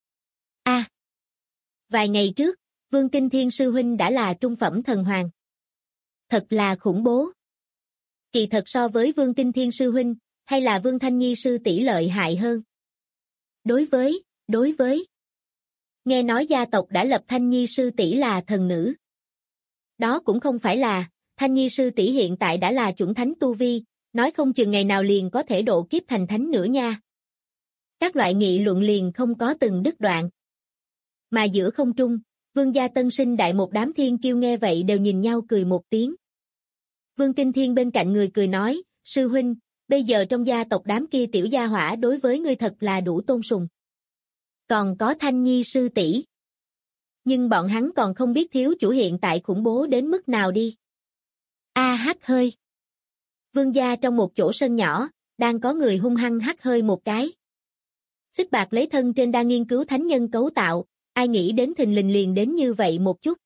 Vài ngày trước, Vương Kinh Thiên sư huynh đã là trung phẩm thần hoàng. Thật là khủng bố. Kỳ thật so với Vương Kinh Thiên sư huynh, hay là Vương Thanh Nhi sư tỷ lợi hại hơn. Đối với. Nghe nói gia tộc đã lập Thanh Nhi sư tỷ là thần nữ. Đó cũng không phải là, Thanh Nhi sư tỷ hiện tại đã là chuẩn thánh tu vi, nói không chừng ngày nào liền có thể độ kiếp thành thánh nữa nha. Các loại nghị luận liền không có từng đứt đoạn. Mà giữa không trung, Vương gia tân sinh đại một đám thiên kiêu nghe vậy đều nhìn nhau cười một tiếng. Vương Kinh Thiên bên cạnh người cười nói, sư huynh, bây giờ trong gia tộc đám kia tiểu gia hỏa đối với ngươi thật là đủ tôn sùng. Còn có Thanh Nhi sư tỷ. Nhưng bọn hắn còn không biết thiếu chủ hiện tại khủng bố đến mức nào đi. Hắt hơi. Vương gia trong một chỗ sân nhỏ, đang có người hung hăng hắt hơi một cái. Xích Bạc lấy thân trên đang nghiên cứu thánh nhân cấu tạo, ai nghĩ đến thình lình liền đến như vậy một chút.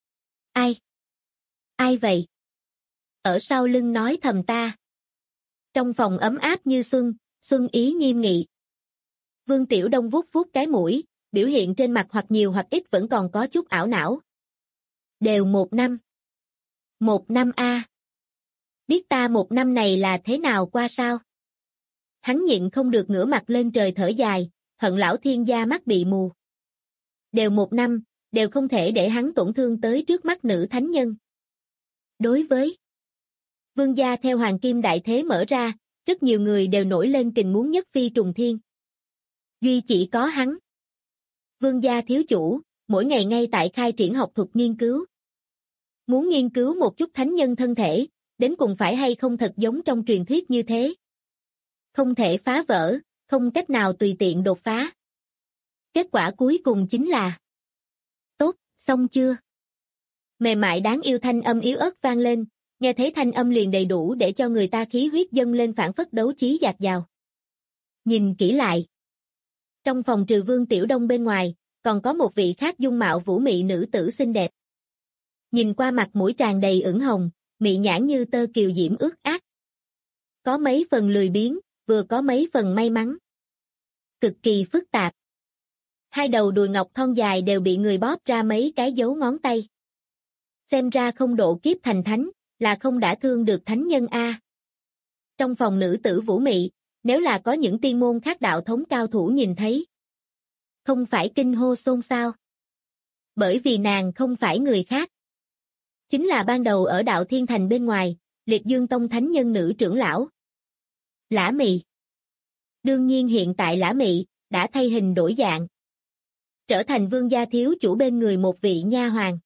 Ai vậy? Ở sau lưng nói thầm ta. Trong phòng ấm áp như xuân ý nghiêm nghị. Vương Tiểu Đông vuốt vuốt cái mũi, biểu hiện trên mặt hoặc nhiều hoặc ít vẫn còn có chút ảo não. Đều 1 năm. 1 năm a. Biết ta 1 năm này là thế nào qua sao? Hắn nhịn không được ngửa mặt lên trời thở dài, hận lão thiên gia mắt bị mù. Đều 1 năm, đều không thể để hắn tổn thương tới trước mắt nữ thánh nhân. Đối với Vương gia theo hoàng kim đại thế mở ra, rất nhiều người đều nổi lên kình muốn nhất phi trùng thiên. Duy chỉ có hắn. Vương gia thiếu chủ, mỗi ngày ngay tại khai triển học thuật nghiên cứu. Muốn nghiên cứu một chút thánh nhân thân thể, đến cùng phải hay không thật giống trong truyền thuyết như thế. Không thể phá vỡ, không cách nào tùy tiện đột phá. Kết quả cuối cùng chính là tốt, xong chưa? Mềm mại đáng yêu thanh âm yếu ớt vang lên, nghe thấy thanh âm liền đầy đủ để cho người ta khí huyết dâng lên phản phất đấu chí dạt dào. Nhìn kỹ lại. Trong phòng trừ Vương Tiểu Đông bên ngoài, còn có một vị khác dung mạo vũ mị nữ tử xinh đẹp. Nhìn qua mặt mũi tràn đầy ửng hồng, mị nhãn như tơ kiều diễm ướt át. Có mấy phần lười biếng, vừa có mấy phần may mắn. Cực kỳ phức tạp. Hai đầu đùi ngọc thon dài đều bị người bóp ra mấy cái dấu ngón tay. Xem ra không độ kiếp thành thánh, là không đã thương được thánh nhân a. Trong phòng nữ tử vũ mị, nếu là có những tiên môn khác đạo thống cao thủ nhìn thấy, không phải kinh hô xôn xao. Bởi vì nàng không phải người khác. Chính là ban đầu ở đạo Thiên Thành bên ngoài, Liệt Dương Tông thánh nhân nữ trưởng lão. Lã Mị. Đương nhiên hiện tại Lã Mị đã thay hình đổi dạng. Trở thành vương gia thiếu chủ bên người một vị nha hoàn.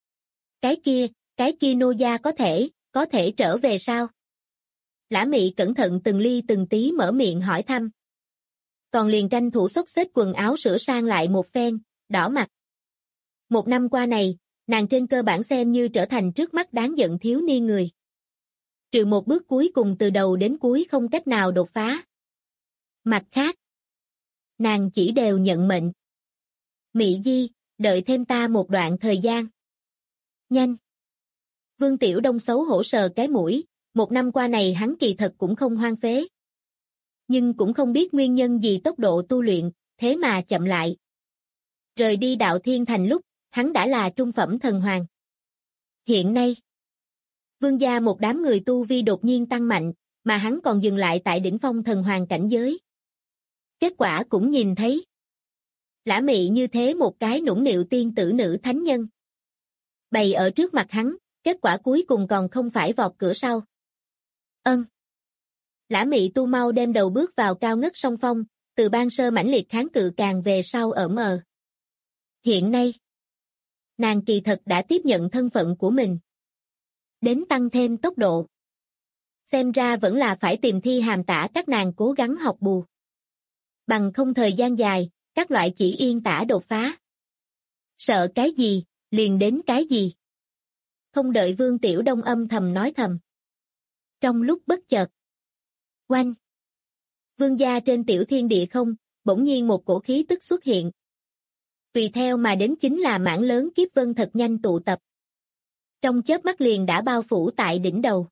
Cái kia nô gia có thể trở về sao? Lã Mị cẩn thận từng ly từng tí mở miệng hỏi thăm. Còn liền tranh thủ xốc xếp quần áo sửa sang lại một phen, đỏ mặt. 1 năm qua này, nàng trên cơ bản xem như trở thành trước mắt đáng giận thiếu niên người. Trừ một bước cuối cùng từ đầu đến cuối không cách nào đột phá. Mặt khác, nàng chỉ đều nhận mệnh. Mị Di, đợi thêm ta một đoạn thời gian. Nhanh. Vương Tiểu Đông xấu hổ sờ cái mũi, 1 năm qua này hắn kỳ thật cũng không hoang phế. Nhưng cũng không biết nguyên nhân gì tốc độ tu luyện, thế mà chậm lại. Rời đi đạo Thiên Thành lúc, hắn đã là trung phẩm thần hoàng. Hiện nay, vương gia một đám người tu vi đột nhiên tăng mạnh, mà hắn còn dừng lại tại đỉnh phong thần hoàng cảnh giới. Kết quả cũng nhìn thấy. Lã Mị như thế một cái nũng nịu tiên tử nữ thánh nhân. Bày ở trước mặt hắn, kết quả cuối cùng còn không phải vọt cửa sau. Lã Mị Tu mau đem đầu bước vào cao ngất song phong, từ ban sơ mãnh liệt kháng cự càng về sau ở mờ. Hiện nay, nàng kỳ thật đã tiếp nhận thân phận của mình. Đến tăng thêm tốc độ. Xem ra vẫn là phải tìm Thi Hàm Tả các nàng cố gắng học bù. Bằng không thời gian dài, các loại chỉ yên tả đột phá. Sợ cái gì, liền đến cái gì. Không đợi Vương Tiểu Đông âm thầm nói thầm. Trong lúc bất chợt. Oanh! Vương gia trên tiểu thiên địa không, bỗng nhiên một cổ khí tức xuất hiện. Tùy theo mà đến chính là mảng lớn kiếp vân thật nhanh tụ tập. Trong chớp mắt liền đã bao phủ tại đỉnh đầu.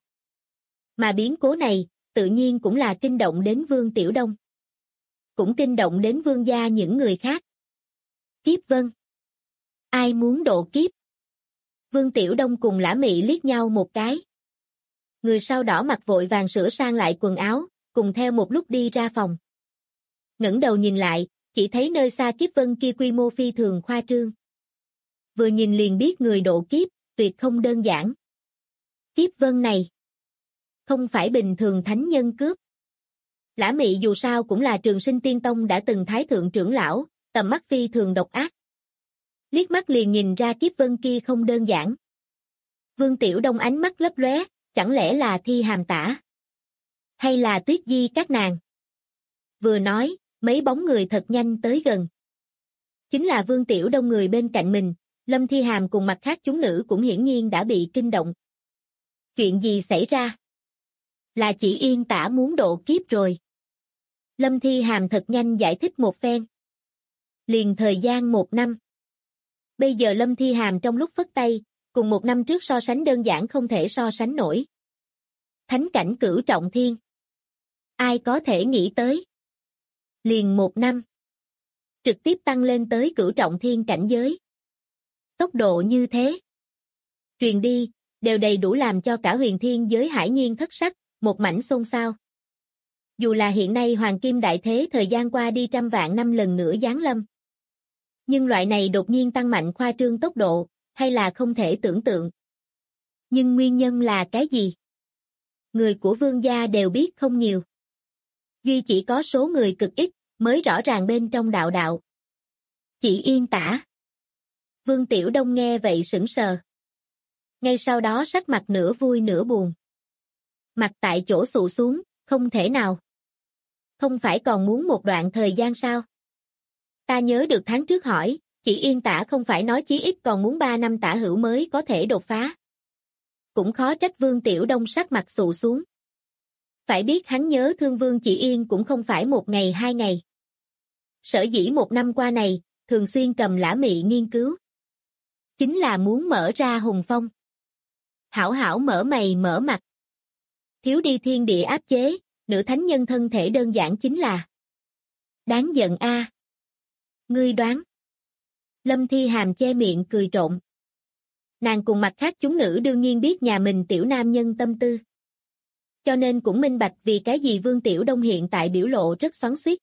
Mà biến cố này, tự nhiên cũng là kinh động đến Vương Tiểu Đông. Cũng kinh động đến vương gia những người khác. Kiếp vân. Ai muốn độ kiếp? Vương Tiểu Đông cùng Lã Mị liếc nhau một cái. Người sau đỏ mặt vội vàng sửa sang lại quần áo, cùng theo một lúc đi ra phòng. Ngẩng đầu nhìn lại, chỉ thấy nơi xa kiếp vân kia quy mô phi thường khoa trương. Vừa nhìn liền biết người độ kiếp, tuyệt không đơn giản. Kiếp vân này, không phải bình thường thánh nhân cướp. Lã Mị dù sao cũng là Trường Sinh Tiên Tông đã từng thái thượng trưởng lão, tầm mắt phi thường độc ác. Liếc mắt liền nhìn ra kiếp vân kia không đơn giản. Vương Tiểu Đông ánh mắt lấp lóe, chẳng lẽ là Thi Hàm Tả? Hay là Tuyết Di các nàng? Vừa nói, mấy bóng người thật nhanh tới gần. Chính là Vương Tiểu Đông người bên cạnh mình, Lâm Thi Hàm cùng mặt khác chúng nữ cũng hiển nhiên đã bị kinh động. Chuyện gì xảy ra? Là chỉ yên tả muốn độ kiếp rồi. Lâm Thi Hàm thật nhanh giải thích một phen. Liền thời gian 1 năm. Bây giờ Lâm Thi Hàm trong lúc phất tay, cùng 1 năm trước so sánh đơn giản không thể so sánh nổi. Thánh cảnh cửu trọng thiên. Ai có thể nghĩ tới? Liền 1 năm. Trực tiếp tăng lên tới cửu trọng thiên cảnh giới. Tốc độ như thế. Truyền đi, đều đầy đủ làm cho cả huyền thiên giới hải nhiên thất sắc, một mảnh xôn xao. Dù là hiện nay hoàng kim đại thế thời gian qua đi trăm vạn năm lần nữa giáng lâm. Nhưng loại này đột nhiên tăng mạnh khoa trương tốc độ, hay là không thể tưởng tượng. Nhưng nguyên nhân là cái gì? Người của vương gia đều biết không nhiều. Duy chỉ có số người cực ít, mới rõ ràng bên trong đạo đạo. Chỉ yên tả. Vương Tiểu Đông nghe vậy sững sờ. Ngay sau đó sắc mặt nửa vui nửa buồn. Mặt tại chỗ xụ xuống, không thể nào. Không phải còn muốn một đoạn thời gian sao? Ta nhớ được tháng trước hỏi, chỉ yên tả không phải nói chí ít còn muốn 3 năm tả hữu mới có thể đột phá. Cũng khó trách Vương Tiểu Đông sắc mặt xụ xuống. Phải biết hắn nhớ thương Vương Chỉ Yên cũng không phải 1 ngày 2 ngày. Sở dĩ 1 năm qua này, thường xuyên cầm Lã Mị nghiên cứu. Chính là muốn mở ra hùng phong. Hảo hảo mở mày mở mặt. Thiếu đi thiên địa áp chế, nữ thánh nhân thân thể đơn giản chính là đáng giận a. Ngươi đoán. Lâm Thi Hàm che miệng cười trộm. Nàng cùng mặt khác chúng nữ đương nhiên biết nhà mình tiểu nam nhân tâm tư. Cho nên cũng minh bạch vì cái gì Vương Tiểu Đông hiện tại biểu lộ rất xoắn xuýt.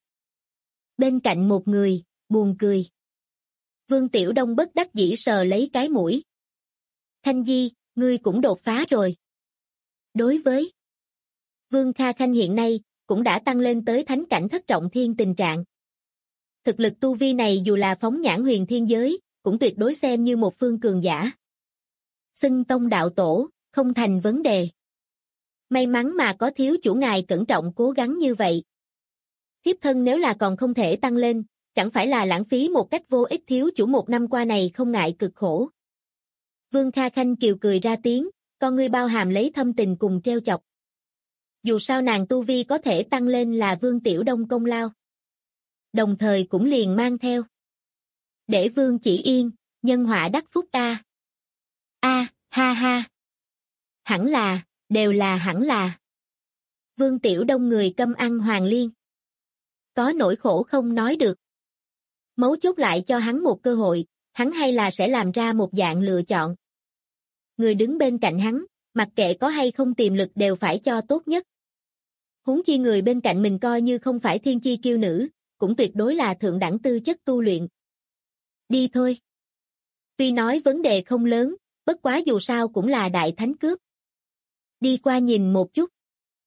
Bên cạnh một người, buồn cười. Vương Tiểu Đông bất đắc dĩ sờ lấy cái mũi. Khanh Di, ngươi cũng đột phá rồi. Đối với Vương Kha Khanh hiện nay, cũng đã tăng lên tới thánh cảnh thất trọng thiên tình trạng. Thực lực tu vi này dù là phóng nhãn huyền thiên giới, cũng tuyệt đối xem như một phương cường giả. Xưng tông đạo tổ, không thành vấn đề. May mắn mà có thiếu chủ ngài cẩn trọng cố gắng như vậy. Thiếp thân nếu là còn không thể tăng lên, chẳng phải là lãng phí một cách vô ích thiếu chủ 1 năm qua này không ngại cực khổ. Vương Kha Khanh kiều cười ra tiếng, con ngươi bao hàm lấy thâm tình cùng treo chọc. Dù sao nàng tu vi có thể tăng lên là Vương Tiểu Đông công lao. Đồng thời cũng liền mang theo. Để Vương Chỉ Yên, nhân họa đắc phúc a. A, ha ha. Hẳn là, đều là hẳn là. Vương Tiểu Đông người câm ăn hoàng liên. Có nỗi khổ không nói được. Mấu chốt lại cho hắn một cơ hội, hắn hay là sẽ làm ra một dạng lựa chọn. Người đứng bên cạnh hắn, mặc kệ có hay không tiềm lực đều phải cho tốt nhất. Huống chi người bên cạnh mình coi như không phải thiên chi kiêu nữ, cũng tuyệt đối là thượng đẳng tư chất tu luyện. Đi thôi. Tuy nói vấn đề không lớn, bất quá dù sao cũng là đại thánh cướp. Đi qua nhìn một chút.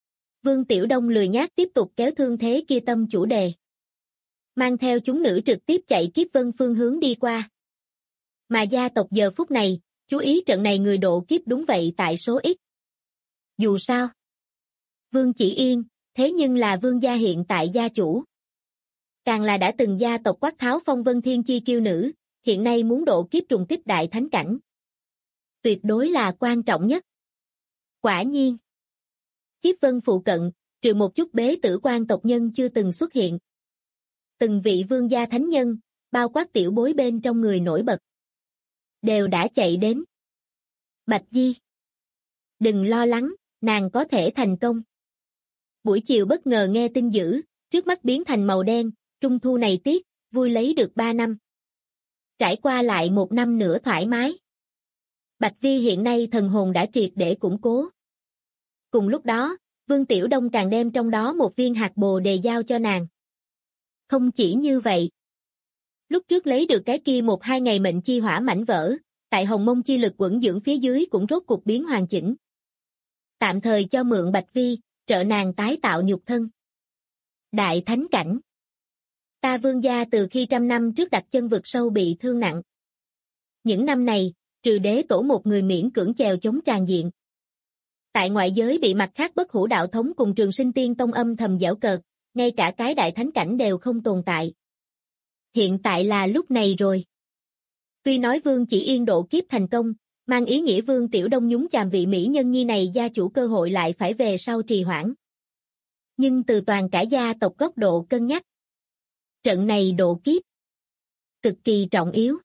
Vương Tiểu Đông lười nhác tiếp tục kéo thương thế kia tâm chủ đề. Mang theo chúng nữ trực tiếp chạy Kiếp Vân phương hướng đi qua. Mà gia tộc giờ phút này, chú ý trận này người độ kiếp đúng vậy tại số ít. Dù sao, Vương Chỉ Yên, thế nhưng là vương gia hiện tại gia chủ. Càng là đã từng gia tộc quát tháo phong vân thiên chi kiêu nữ, hiện nay muốn độ kiếp trùng kích đại thánh cảnh. Tuyệt đối là quan trọng nhất. Quả nhiên, Kiếp Vân phụ cận, trừ một chút bế tử quan tộc nhân chưa từng xuất hiện. Từng vị vương gia thánh nhân, bao quát tiểu bối bên trong người nổi bật, đều đã chạy đến. Bạch Di, đừng lo lắng, nàng có thể thành công. Buổi chiều bất ngờ nghe tin dữ, trước mắt biến thành màu đen, trung thu này tiết, vui lấy được 3 năm. Trải qua lại 1 năm nữa thoải mái. Bạch Vi hiện nay thần hồn đã triệt để củng cố. Cùng lúc đó, Vương Tiểu Đông càng đem trong đó một viên hạt bồ đề giao cho nàng. Không chỉ như vậy. Lúc trước lấy được cái kia 1-2 ngày mệnh chi hỏa mảnh vỡ, tại hồng mông chi lực quẩn dưỡng phía dưới cũng rốt cục biến hoàn chỉnh. Tạm thời cho mượn Bạch Vi, trợ nàng tái tạo nhục thân. Đại thánh cảnh. Ta vương gia từ khi 100 năm trước đặt chân vực sâu bị thương nặng. Những năm này, trừ đế tổ một người miễn cưỡng chèo chống tràn diện. Tại ngoại giới bị mặt khác bất hủ đạo thống cùng Trường Sinh Tiên Tông âm thầm giễu cợt, ngay cả cái đại thánh cảnh đều không tồn tại. Hiện tại là lúc này rồi. Tuy nói Vương Chỉ Yên độ kiếp thành công, mang ý nghĩa Vương Tiểu Đông nhúng chàm vị mỹ nhân nhi này gia chủ cơ hội lại phải về sau trì hoãn. Nhưng từ toàn cả gia tộc góc độ cân nhắc, trận này độ kiếp cực kỳ trọng yếu.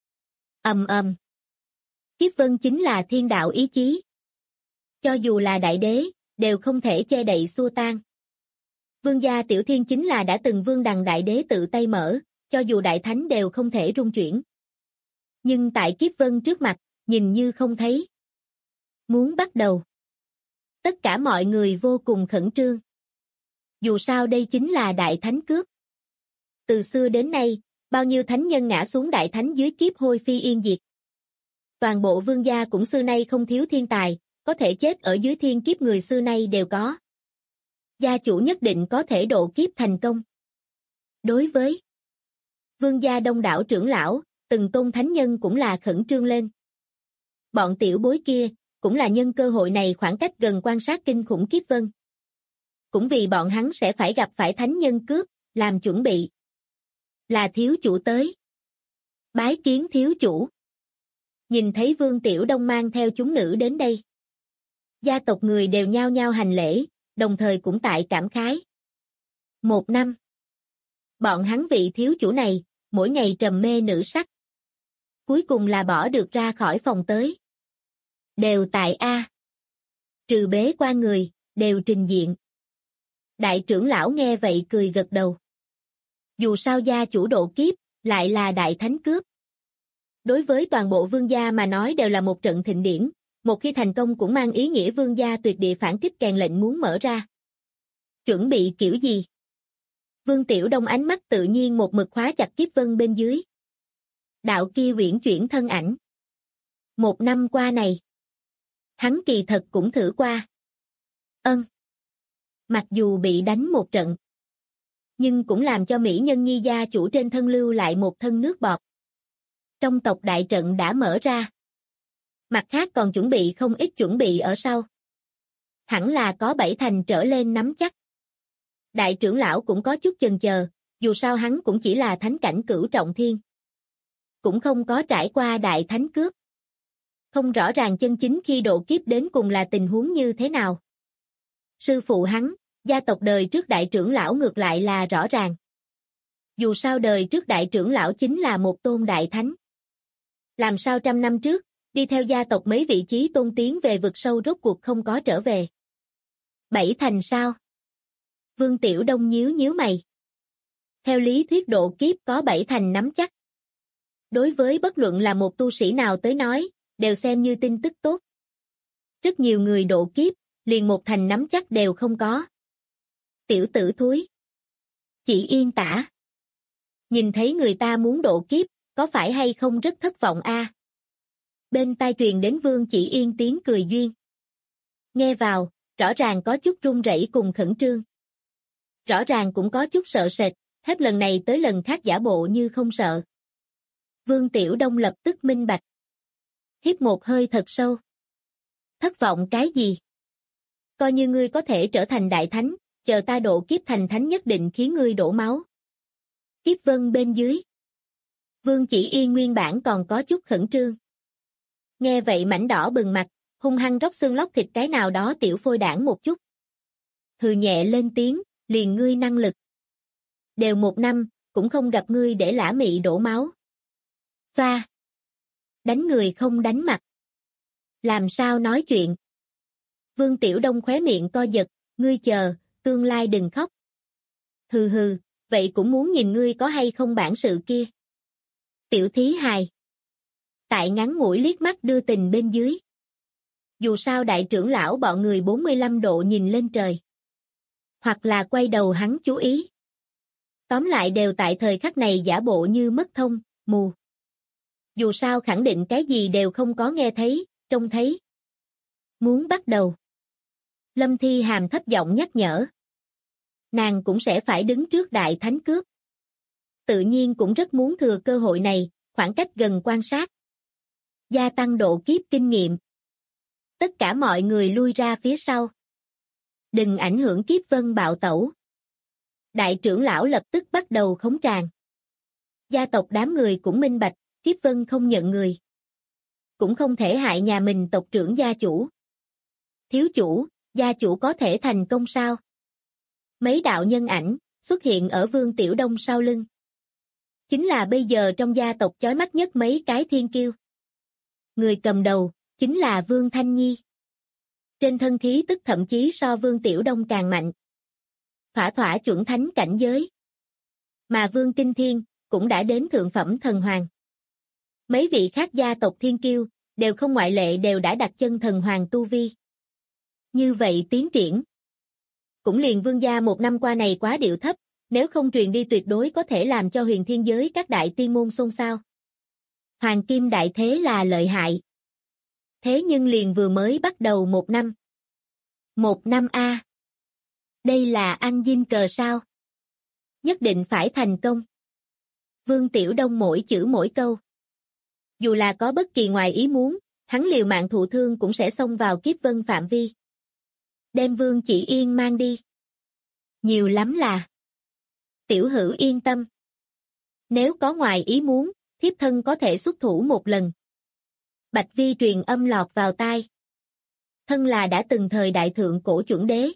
Kiếp vân chính là thiên đạo ý chí. Cho dù là đại đế, đều không thể che đậy xua tan. Vương gia Tiểu Thiên chính là đã từng vương đằng đại đế tự tay mở, cho dù đại thánh đều không thể rung chuyển. Nhưng tại kiếp vân trước mặt, nhìn như không thấy. Muốn bắt đầu. Tất cả mọi người vô cùng khẩn trương. Dù sao đây chính là đại thánh cướp. Từ xưa đến nay, bao nhiêu thánh nhân ngã xuống đại thánh dưới kiếp hôi phi yên diệt. Toàn bộ vương gia cũng xưa nay không thiếu thiên tài, có thể chết ở dưới thiên kiếp người xưa nay đều có. Gia chủ nhất định có thể độ kiếp thành công. Đối với vương gia đông đảo trưởng lão, từng tôn thánh nhân cũng là khẩn trương lên. Bọn tiểu bối kia, cũng là nhân cơ hội này khoảng cách gần quan sát kinh khủng kiếp vân. Cũng vì bọn hắn sẽ phải gặp phải thánh nhân cướp, làm chuẩn bị. Là thiếu chủ tới. Bái kiến thiếu chủ. Nhìn thấy Vương Tiểu Đông mang theo chúng nữ đến đây. Gia tộc người đều nhao nhao hành lễ, đồng thời cũng tại cảm khái. 1 năm. Bọn hắn vị thiếu chủ này, mỗi ngày trầm mê nữ sắc. Cuối cùng là bỏ được ra khỏi phòng tới. Đều tại A. Trừ bế qua người, đều trình diện. Đại trưởng lão nghe vậy cười gật đầu. Dù sao gia chủ độ kiếp, lại là đại thánh cướp. Đối với toàn bộ vương gia mà nói đều là một trận thịnh điển, một khi thành công cũng mang ý nghĩa vương gia tuyệt địa phản kích kèn lệnh muốn mở ra. Chuẩn bị kiểu gì? Vương Tiểu Đông ánh mắt tự nhiên một mực khóa chặt kiếp vân bên dưới. Đạo kia uyển chuyển thân ảnh. 1 năm qua này, hắn kỳ thật cũng thử qua. Mặc dù bị đánh một trận, nhưng cũng làm cho mỹ nhân nhi gia chủ trên thân lưu lại một thân nước bọt. Trong tộc đại trận đã mở ra. Mặt khác còn chuẩn bị không ít chuẩn bị ở sau. Hẳn là có 7 thành trở lên nắm chắc. Đại trưởng lão cũng có chút chần chờ, dù sao hắn cũng chỉ là thánh cảnh cửu trọng thiên. Cũng không có trải qua đại thánh cướp. Không rõ ràng chân chính khi độ kiếp đến cùng là tình huống như thế nào. Sư phụ hắn, gia tộc đời trước đại trưởng lão ngược lại là rõ ràng. Dù sao đời trước đại trưởng lão chính là một tôn đại thánh. Làm sao 100 năm trước, đi theo gia tộc mấy vị trí tôn tiến về vực sâu rốt cuộc không có trở về. 7 thành sao? Vương Tiểu Đông nhíu nhíu mày. Theo lý thuyết độ kiếp có 7 thành nắm chắc. Đối với bất luận là một tu sĩ nào tới nói, đều xem như tin tức tốt. Rất nhiều người độ kiếp, liền 1 thành nắm chắc đều không có. Tiểu tử thúi. Chỉ yên tả. Nhìn thấy người ta muốn độ kiếp, có phải hay không rất thất vọng a? Bên tai truyền đến Vương Chỉ Yên tiếng cười duyên. Nghe vào, rõ ràng có chút run rẩy cùng khẩn trương. Rõ ràng cũng có chút sợ sệt, hết lần này tới lần khác giả bộ như không sợ. Vương Tiểu Đông lập tức minh bạch. Hít một hơi thật sâu. Thất vọng cái gì? Coi như ngươi có thể trở thành đại thánh, chờ ta độ kiếp thành thánh nhất định khiến ngươi đổ máu. Kiếp Vân bên dưới. Vương Chỉ Yên nguyên bản còn có chút khẩn trương. Nghe vậy mảnh đỏ bừng mặt, hung hăng róc xương lóc thịt cái nào đó tiểu phôi đảng một chút. Hừ nhẹ lên tiếng, liền ngươi năng lực. Đều 1 năm, cũng không gặp ngươi để lả mị đổ máu. Pha. Đánh người không đánh mặt. Làm sao nói chuyện? Vương Tiểu Đông khóe miệng co giật, ngươi chờ, tương lai đừng khóc. Hừ hừ, vậy cũng muốn nhìn ngươi có hay không bản sự kia. Tiểu thí hài. Tại ngắn ngủi liếc mắt đưa tình bên dưới. Dù sao đại trưởng lão bọn người 45 độ nhìn lên trời. Hoặc là quay đầu hắn chú ý. Tóm lại đều tại thời khắc này giả bộ như mất thông, mù. Dù sao khẳng định cái gì đều không có nghe thấy, trông thấy. Muốn bắt đầu. Lâm Thi Hàm thấp giọng nhắc nhở. Nàng cũng sẽ phải đứng trước đại thánh cướp. Tự nhiên cũng rất muốn thừa cơ hội này, khoảng cách gần quan sát. Gia tăng độ kiếp kinh nghiệm. Tất cả mọi người lui ra phía sau. Đừng ảnh hưởng kiếp vân bạo tẩu. Đại trưởng lão lập tức bắt đầu khống tràng. Gia tộc đám người cũng minh bạch, kiếp vân không nhận người. Cũng không thể hại nhà mình tộc trưởng gia chủ. Thiếu chủ, gia chủ có thể thành công sao? Mấy đạo nhân ảnh xuất hiện ở Vương Tiểu Đông sau lưng. Chính là bây giờ trong gia tộc chói mắt nhất mấy cái thiên kiêu. Người cầm đầu chính là Vương Thanh Nhi. Trên thân khí tức thậm chí so Vương Tiểu Đông càng mạnh. Thỏa thỏa chuẩn thánh cảnh giới. Mà Vương Kinh Thiên cũng đã đến thượng phẩm thần hoàng. Mấy vị khác gia tộc thiên kiêu đều không ngoại lệ đều đã đặt chân thần hoàng tu vi. Như vậy tiến triển. Cũng liền Vương gia 1 năm qua này quá điệu thấp, nếu không truyền đi tuyệt đối có thể làm cho huyền thiên giới các đại tiên môn xôn xao. Hoàng kim đại thế là lợi hại. Thế nhưng liền vừa mới bắt đầu 1 năm. 1 năm a. Đây là ăn dinh cờ sao? Nhất định phải thành công. Vương Tiểu Đông mỗi chữ mỗi câu. Dù là có bất kỳ ngoài ý muốn, hắn liều mạng thụ thương cũng sẽ xông vào kiếp vân phạm vi. Đem Vương Chỉ Yên mang đi. Nhiều lắm là. Tiểu Hữu yên tâm. Nếu có ngoài ý muốn, thiếp thân có thể xuất thủ một lần. Bạch Vi truyền âm lọt vào tai. Thân là đã từng thời đại thượng cổ chuẩn đế.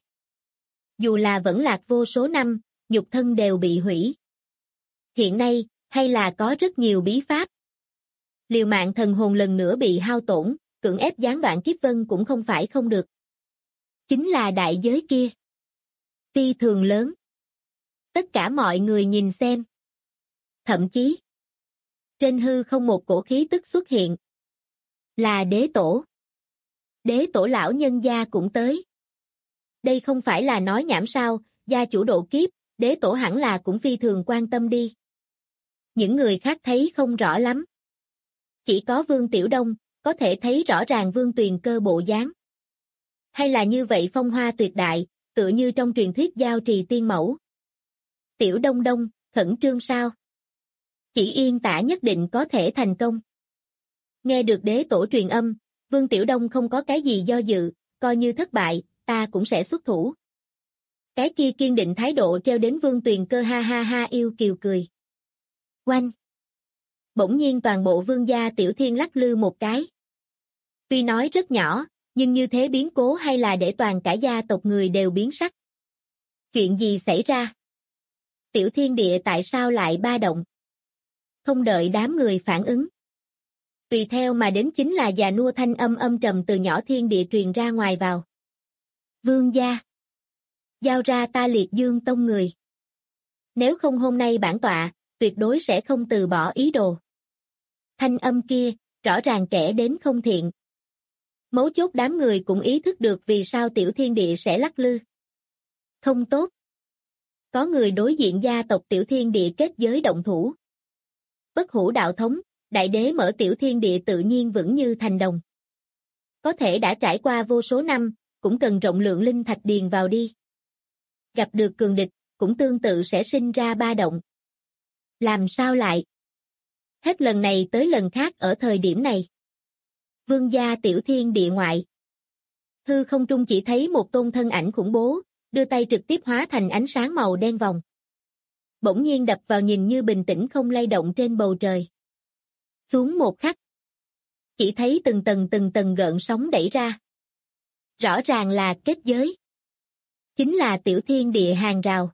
Dù là vẫn lạc vô số năm, nhục thân đều bị hủy. Hiện nay, hay là có rất nhiều bí pháp. Liều mạng thần hồn lần nữa bị hao tổn, cưỡng ép gián đoạn kiếp vân cũng không phải không được. Chính là đại giới kia. Phi thường lớn. Tất cả mọi người nhìn xem. Thậm chí, trên hư không một cổ khí tức xuất hiện. Là đế tổ. Đế tổ lão nhân gia cũng tới. Đây không phải là nói nhảm sao, gia chủ độ kiếp, đế tổ hẳn là cũng phi thường quan tâm đi. Những người khác thấy không rõ lắm. Chỉ có Vương Tiểu Đông, có thể thấy rõ ràng Vương Tuyền Cơ bộ dáng. Hay là như vậy phong hoa tuyệt đại, tựa như trong truyền thuyết giao trì tiên mẫu. Tiểu Đông Đông, khẩn trương sao? Chỉ Yên Tả nhất định có thể thành công. Nghe được đế tổ truyền âm, Vương Tiểu Đông không có cái gì do dự, coi như thất bại, ta cũng sẽ xuất thủ. Cái kia kiên định thái độ treo đến Vương Tuyền Cơ ha ha ha yêu kiều cười. Oanh! Bỗng nhiên toàn bộ vương gia Tiểu Thiên lắc lư một cái. Tuy nói rất nhỏ, nhưng như thế biến cố hay là để toàn cả gia tộc người đều biến sắc. Chuyện gì xảy ra? Tiểu Thiên địa tại sao lại ba động? Không đợi đám người phản ứng. Tùy theo mà đến chính là già nua thanh âm âm trầm từ nhỏ thiên địa truyền ra ngoài vào. Vương gia! Giao ra ta Liệt Dương Tông người. Nếu không hôm nay bản tọa, tuyệt đối sẽ không từ bỏ ý đồ. Thanh âm kia, rõ ràng kẻ đến không thiện. Mấu chốt đám người cũng ý thức được vì sao Tiểu Thiên Địa sẽ lắc lư. Không tốt. Có người đối diện gia tộc Tiểu Thiên Địa kết giới động thủ. Bất hủ đạo thống, đại đế mở Tiểu Thiên Địa tự nhiên vững như thành đồng. Có thể đã trải qua vô số năm, cũng cần rộng lượng linh thạch điền vào đi. Gặp được cường địch, cũng tương tự sẽ sinh ra ba động. Làm sao lại? Hết lần này tới lần khác ở thời điểm này. Vương gia tiểu thiên địa ngoại. Hư không trung chỉ thấy một tôn thân ảnh khủng bố, đưa tay trực tiếp hóa thành ánh sáng màu đen vòng. Bỗng nhiên đập vào nhìn như bình tĩnh không lay động trên bầu trời. Xuống một khắc. Chỉ thấy từng tầng gợn sóng đẩy ra. Rõ ràng là kết giới. Chính là tiểu thiên địa hàng rào.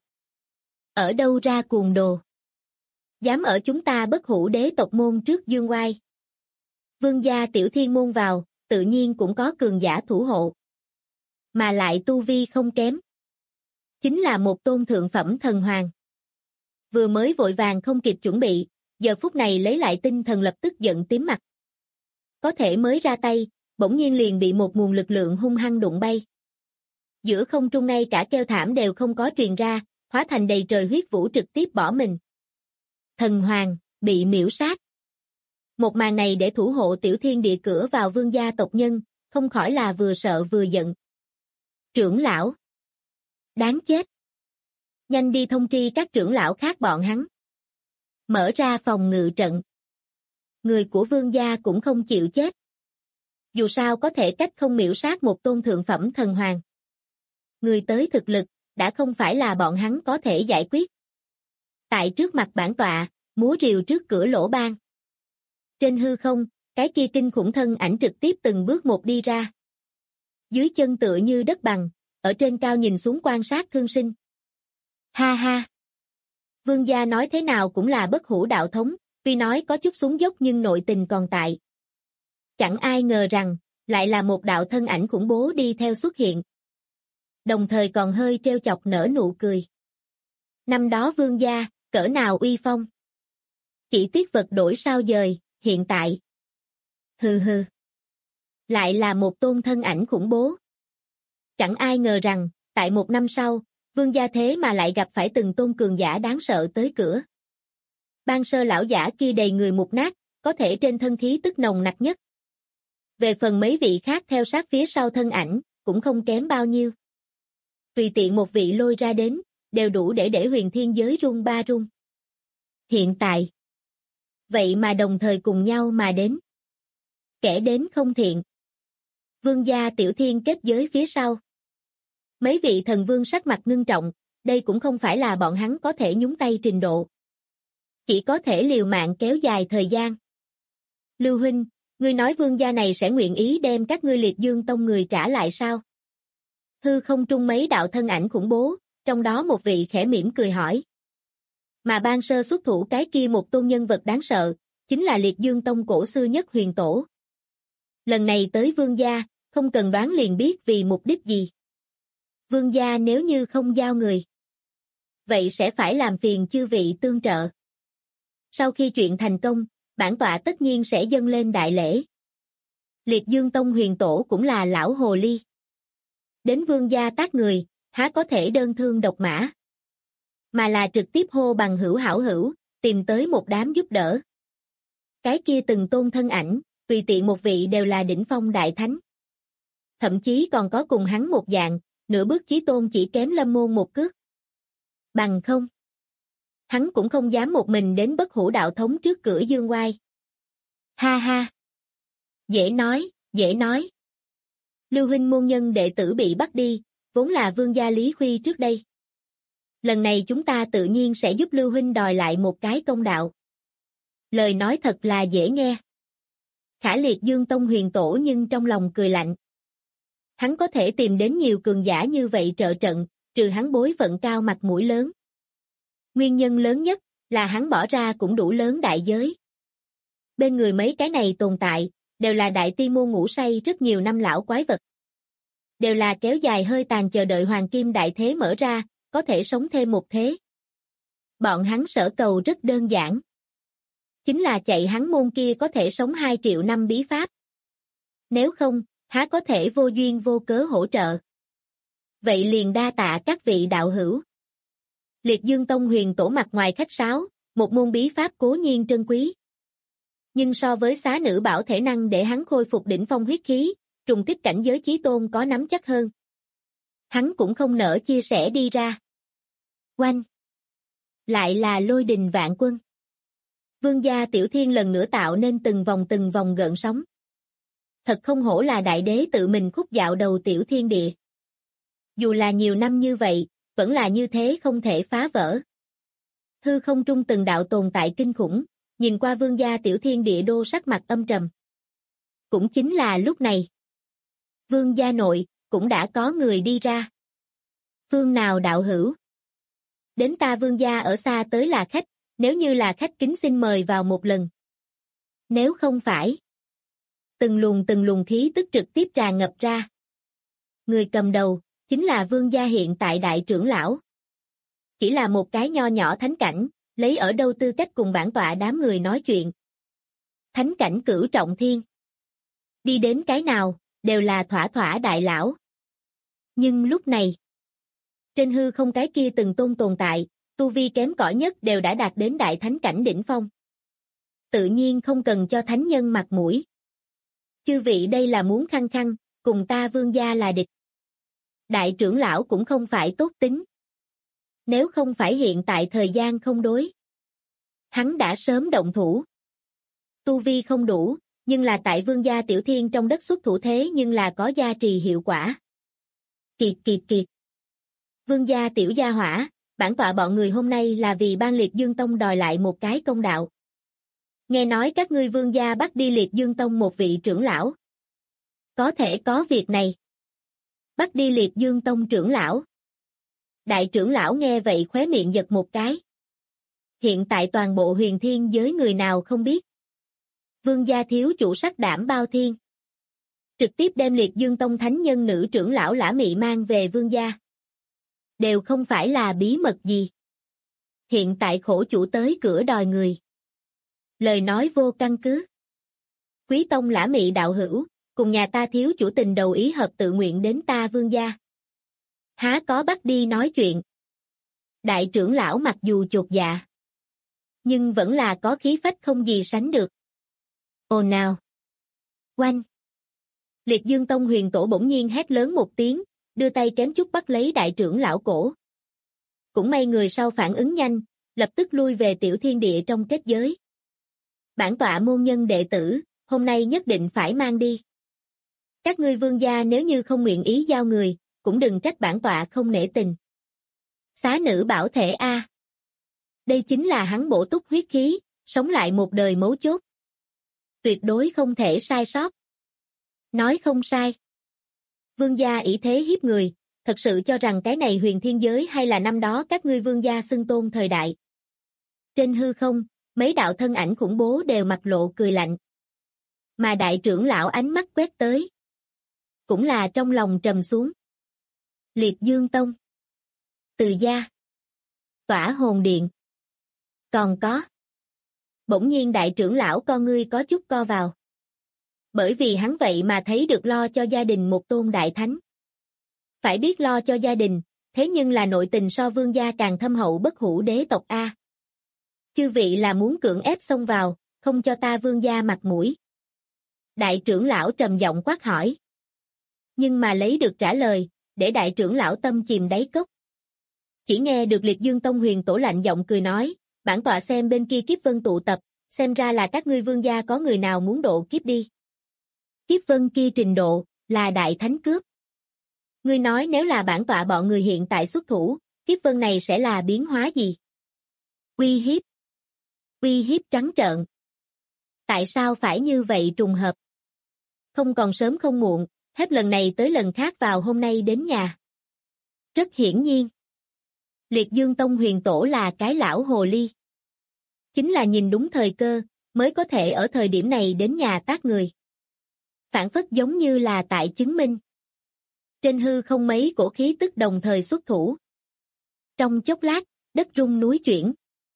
Ở đâu ra cuồng đồ? Dám ở chúng ta Bất Hủ Đế tộc môn trước dương oai. Vương gia tiểu thiên môn vào, tự nhiên cũng có cường giả thủ hộ. Mà lại tu vi không kém. Chính là một tôn thượng phẩm thần hoàng. Vừa mới vội vàng không kịp chuẩn bị, giờ phút này lấy lại tinh thần lập tức giận tím mặt. Có thể mới ra tay, bỗng nhiên liền bị một nguồn lực lượng hung hăng đụng bay. Giữa không trung ngay cả kêu thảm đều không có truyền ra, hóa thành đầy trời huyết vũ trực tiếp bỏ mình. Thần hoàng, bị miễu sát. Một màn này để thủ hộ tiểu thiên địa cửa vào vương gia tộc nhân, không khỏi là vừa sợ vừa giận. Trưởng lão. Đáng chết. Nhanh đi thông tri các trưởng lão khác bọn hắn. Mở ra phòng ngự trận. Người của vương gia cũng không chịu chết. Dù sao có thể cách không miễu sát một tôn thượng phẩm thần hoàng. Người tới thực lực, đã không phải là bọn hắn có thể giải quyết. Tại trước mặt bản tọa, múa rìu trước cửa lỗ ban. Trên hư không, cái kia kinh khủng thân ảnh trực tiếp từng bước một đi ra. Dưới chân tựa như đất bằng, ở trên cao nhìn xuống quan sát thương sinh. Ha ha! Vương gia nói thế nào cũng là bất hủ đạo thống, tuy nói có chút xuống dốc nhưng nội tình còn tại. Chẳng ai ngờ rằng, lại là một đạo thân ảnh khủng bố đi theo xuất hiện. Đồng thời còn hơi trêu chọc nở nụ cười. Năm đó vương gia, cỡ nào uy phong. Chỉ tiếc vật đổi sao dời, hiện tại. Hừ hừ. Lại là một tôn thân ảnh khủng bố. Chẳng ai ngờ rằng, tại một năm sau, vương gia thế mà lại gặp phải từng tôn cường giả đáng sợ tới cửa. Ban sơ lão giả kia đầy người mục nát, có thể trên thân khí tức nồng nặc nhất. Về phần mấy vị khác theo sát phía sau thân ảnh, cũng không kém bao nhiêu. Tùy tiện một vị lôi ra đến, đều đủ để huyền thiên giới rung ba rung. Hiện tại, vậy mà đồng thời cùng nhau mà đến. Kẻ đến không thiện. Vương gia tiểu thiên kết giới phía sau. Mấy vị thần vương sắc mặt ngưng trọng, đây cũng không phải là bọn hắn có thể nhúng tay trình độ. Chỉ có thể liều mạng kéo dài thời gian. Lưu huynh, ngươi nói vương gia này sẽ nguyện ý đem các ngươi Liệt Dương Tông người trả lại sao? Hư không trung mấy đạo thân ảnh khủng bố, trong đó một vị khẽ mỉm cười hỏi. Mà ban sơ xuất thủ cái kia một tôn nhân vật đáng sợ, chính là Liệt Dương Tông cổ xưa nhất Huyền Tổ. Lần này tới vương gia, không cần đoán liền biết vì mục đích gì. Vương gia nếu như không giao người, vậy sẽ phải làm phiền chư vị tương trợ. Sau khi chuyện thành công, bản tọa tất nhiên sẽ dâng lên đại lễ. Liệt Dương Tông Huyền Tổ cũng là lão hồ ly. Đến vương gia tác người, há có thể đơn thương độc mã. Mà là trực tiếp hô bằng hữu hảo hữu, tìm tới một đám giúp đỡ. Cái kia từng tôn thân ảnh, tùy tiện một vị đều là đỉnh phong đại thánh. Thậm chí còn có cùng hắn một dạng, nửa bước chí tôn chỉ kém Lâm Môn một cước. Bằng không, hắn cũng không dám một mình đến Bất Hủ đạo thống trước cửa dương oai. Ha ha! Dễ nói, dễ nói. Lưu huynh môn nhân đệ tử bị bắt đi, vốn là vương gia Lý Khuy trước đây. Lần này chúng ta tự nhiên sẽ giúp Lưu huynh đòi lại một cái công đạo. Lời nói thật là dễ nghe. Khả Liệt Dương Tông Huyền Tổ nhưng trong lòng cười lạnh. Hắn có thể tìm đến nhiều cường giả như vậy trợ trận, trừ hắn bối phận cao mặt mũi lớn. Nguyên nhân lớn nhất là hắn bỏ ra cũng đủ lớn đại giới. Bên người mấy cái này tồn tại, đều là đại tiên môn ngủ say rất nhiều năm lão quái vật. Đều là kéo dài hơi tàn chờ đợi hoàng kim đại thế mở ra, có thể sống thêm một thế. Bọn hắn sở cầu rất đơn giản. Chính là chạy hắn môn kia có thể sống 2 triệu năm bí pháp. Nếu không, há có thể vô duyên vô cớ hỗ trợ. Vậy liền đa tạ các vị đạo hữu. Liệt Dương Tông Huyền Tổ mặt ngoài khách sáo, một môn bí pháp cố nhiên trân quý. Nhưng so với xá nữ bảo thể năng để hắn khôi phục đỉnh phong huyết khí, trùng kích cảnh giới chí tôn có nắm chắc hơn. Hắn cũng không nỡ chia sẻ đi ra. Oanh! Lại là lôi đình vạn quân. Vương gia Tiểu Thiên lần nữa tạo nên từng vòng gợn sóng. Thật không hổ là đại đế tự mình khúc dạo đầu Tiểu Thiên địa. Dù là nhiều năm như vậy, vẫn là như thế không thể phá vỡ. Hư không trung từng đạo tồn tại kinh khủng, nhìn qua vương gia Tiểu Thiên địa đô sắc mặt âm trầm. Cũng chính là lúc này. Vương gia nội, cũng đã có người đi ra. Phương nào đạo hữu? Đến ta vương gia ở xa tới là khách, nếu như là khách kính xin mời vào một lần. Nếu không phải. Từng luồng khí tức trực tiếp tràn ngập ra. Người cầm đầu, chính là vương gia hiện tại đại trưởng lão. Chỉ là một cái nho nhỏ thánh cảnh, lấy ở đâu tư cách cùng bản tọa đám người nói chuyện. Thánh cảnh cửu trọng thiên. Đi đến cái nào, đều là thỏa đại lão. Nhưng lúc này, trên hư không cái kia từng tồn tại, tu vi kém cỏi nhất đều đã đạt đến đại thánh cảnh đỉnh phong. Tự nhiên không cần cho thánh nhân mặt mũi. Chư vị đây là muốn khăng khăng, cùng ta vương gia là địch. Đại trưởng lão cũng không phải tốt tính. Nếu không phải hiện tại thời gian không đối, hắn đã sớm động thủ. Tu vi không đủ, nhưng là tại vương gia Tiểu Thiên trong đất xuất thủ thế nhưng là có gia trì hiệu quả. Kiệt. Vương gia Tiểu gia hỏa, bản tọa bọn người hôm nay là vì ban Liệt Dương Tông đòi lại một cái công đạo. Nghe nói các ngươi vương gia bắt đi Liệt Dương Tông một vị trưởng lão. Có thể có việc này. Bắt đi Liệt Dương Tông trưởng lão. Đại trưởng lão nghe vậy khóe miệng giật một cái. Hiện tại toàn bộ huyền thiên giới người nào không biết. Vương gia thiếu chủ sắc đảm bao thiên. Trực tiếp đem Liệt Dương Tông thánh nhân nữ trưởng lão Lã Mị mang về vương gia. Đều không phải là bí mật gì. Hiện tại khổ chủ tới cửa đòi người. Lời nói vô căn cứ. Quý tông Lã Mị đạo hữu, cùng nhà ta thiếu chủ tình đầu ý hợp tự nguyện đến ta vương gia. Há có bắt đi nói chuyện. Đại trưởng lão mặc dù chột dạ, nhưng vẫn là có khí phách không gì sánh được. Ồn nào. Oanh. Liệt Dương Tông huyền tổ bỗng nhiên hét lớn một tiếng, đưa tay kém chút bắt lấy đại trưởng lão cổ. Cũng may người sau phản ứng nhanh, lập tức lui về Tiểu Thiên địa trong kết giới. Bản tọa môn nhân đệ tử, hôm nay nhất định phải mang đi. Các ngươi vương gia nếu như không nguyện ý giao người, cũng đừng trách bản tọa không nể tình. Xá nữ bảo thể A. Đây chính là hắn bổ túc huyết khí, sống lại một đời mấu chốt. Tuyệt đối không thể sai sót. Nói không sai. Vương gia ỷ thế hiếp người, thật sự cho rằng cái này huyền thiên giới hay là năm đó các ngươi vương gia xưng tôn thời đại. Trên hư không, mấy đạo thân ảnh khủng bố đều mặt lộ cười lạnh. Mà đại trưởng lão ánh mắt quét tới. Cũng là trong lòng trầm xuống. Liệt Dương Tông. Từ gia. Tỏa hồn điện. Còn có. Bỗng nhiên đại trưởng lão con ngươi có chút co vào. Bởi vì hắn vậy mà thấy được lo cho gia đình một tôn đại thánh. Phải biết lo cho gia đình, thế nhưng là nội tình so vương gia càng thâm hậu bất hủ đế tộc A. Chư vị là muốn cưỡng ép xông vào, không cho ta vương gia mặt mũi. Đại trưởng lão trầm giọng quát hỏi. Nhưng mà lấy được trả lời, để đại trưởng lão tâm chìm đáy cốc. Chỉ nghe được Liệt Dương Tông huyền tổ lạnh giọng cười nói, bản tọa xem bên kia kiếp vân tụ tập, xem ra là các ngươi vương gia có người nào muốn độ kiếp đi. Kiếp vân kia trình độ, là đại thánh cướp. Ngươi nói nếu là bản tọa bọn người hiện tại xuất thủ, kiếp vân này sẽ là biến hóa gì? Uy hiếp. Uy hiếp trắng trợn. Tại sao phải như vậy trùng hợp? Không còn sớm không muộn, hết lần này tới lần khác vào hôm nay đến nhà. Rất hiển nhiên. Liệt Dương Tông huyền tổ là cái lão hồ ly. Chính là nhìn đúng thời cơ, mới có thể ở thời điểm này đến nhà tác người. Phản phất giống như là tại chứng minh. Trên hư không mấy cổ khí tức đồng thời xuất thủ. Trong chốc lát, đất rung núi chuyển.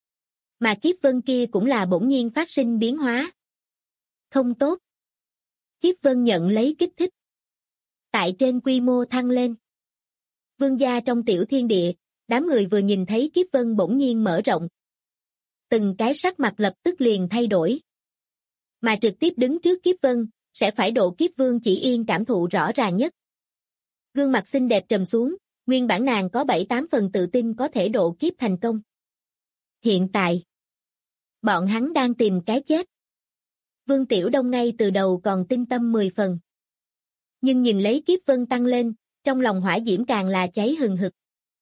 Mà kiếp vân kia cũng là bỗng nhiên phát sinh biến hóa. Không tốt. Kiếp vân nhận lấy kích thích. Tại trên quy mô thăng lên. Vương gia trong Tiểu Thiên địa, đám người vừa nhìn thấy kiếp vân bỗng nhiên mở rộng. Từng cái sắc mặt lập tức liền thay đổi. Mà trực tiếp đứng trước kiếp vân, sẽ phải độ kiếp vương chỉ yên cảm thụ rõ ràng nhất. Gương mặt xinh đẹp trầm xuống, nguyên bản nàng có 7-8 phần tự tin có thể độ kiếp thành công. Hiện tại, bọn hắn đang tìm cái chết. Vương Tiểu Đông ngay từ đầu còn tin tâm 10 phần. Nhưng nhìn lấy kiếp vân tăng lên, trong lòng hỏa diễm càng là cháy hừng hực.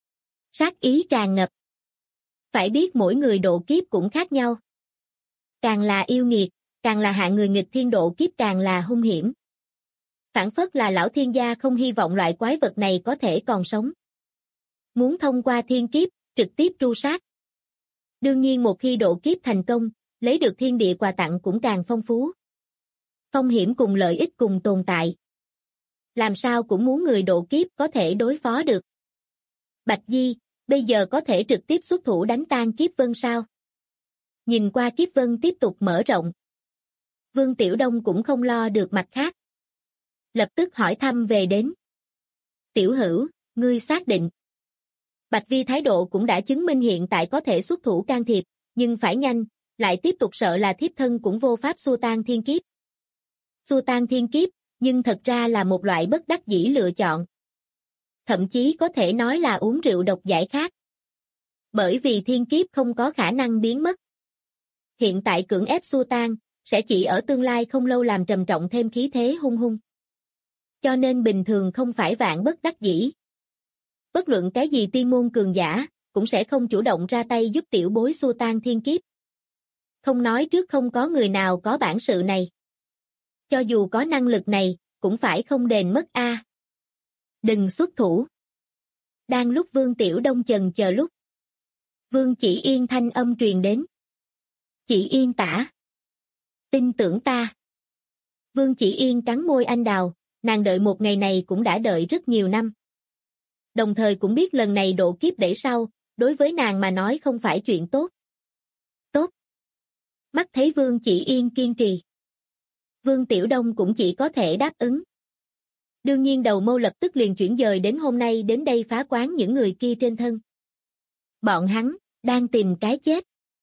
Sát ý tràn ngập. Phải biết mỗi người độ kiếp cũng khác nhau. Càng là yêu nghiệt, càng là hạ người nghịch thiên độ kiếp càng là hung hiểm. Phản phất là lão thiên gia không hy vọng loại quái vật này có thể còn sống. Muốn thông qua thiên kiếp, trực tiếp tru sát. Đương nhiên một khi độ kiếp thành công, lấy được thiên địa quà tặng cũng càng phong phú. Phong hiểm cùng lợi ích cùng tồn tại. Làm sao cũng muốn người độ kiếp có thể đối phó được. Bạch Di, bây giờ có thể trực tiếp xuất thủ đánh tan kiếp vân sao? Nhìn qua kiếp vân tiếp tục mở rộng. Vương Tiểu Đông cũng không lo được mặt khác. Lập tức hỏi thăm về đến. Tiểu Hữu, ngươi xác định. Bạch Vi thái độ cũng đã chứng minh hiện tại có thể xuất thủ can thiệp, nhưng phải nhanh, lại tiếp tục sợ là thiếp thân cũng vô pháp xua tan thiên kiếp. Xua tan thiên kiếp, nhưng thật ra là một loại bất đắc dĩ lựa chọn. Thậm chí có thể nói là uống rượu độc giải khát. Bởi vì thiên kiếp không có khả năng biến mất. Hiện tại cưỡng ép xua tan, sẽ chỉ ở tương lai không lâu làm trầm trọng thêm khí thế hung hung. Cho nên bình thường không phải vạn bất đắc dĩ. Bất luận cái gì tiên môn cường giả, cũng sẽ không chủ động ra tay giúp tiểu bối xua tan thiên kiếp. Không nói trước không có người nào có bản sự này. Cho dù có năng lực này, cũng phải không đền mất a. Đừng xuất thủ. Đang lúc Vương Tiểu Đông chần chờ lúc. Vương Chỉ Yên thanh âm truyền đến. Chỉ Yên tả. Tin tưởng ta. Vương Chỉ Yên cắn môi anh đào, nàng đợi một ngày này cũng đã đợi rất nhiều năm. Đồng thời cũng biết lần này độ kiếp để sau, đối với nàng mà nói không phải chuyện tốt. Tốt. Mắt thấy Vương Chỉ Yên kiên trì. Vương Tiểu Đông cũng chỉ có thể đáp ứng. Đương nhiên đầu mâu lập tức liền chuyển dời đến hôm nay đến đây phá quán những người kia trên thân. Bọn hắn, đang tìm cái chết.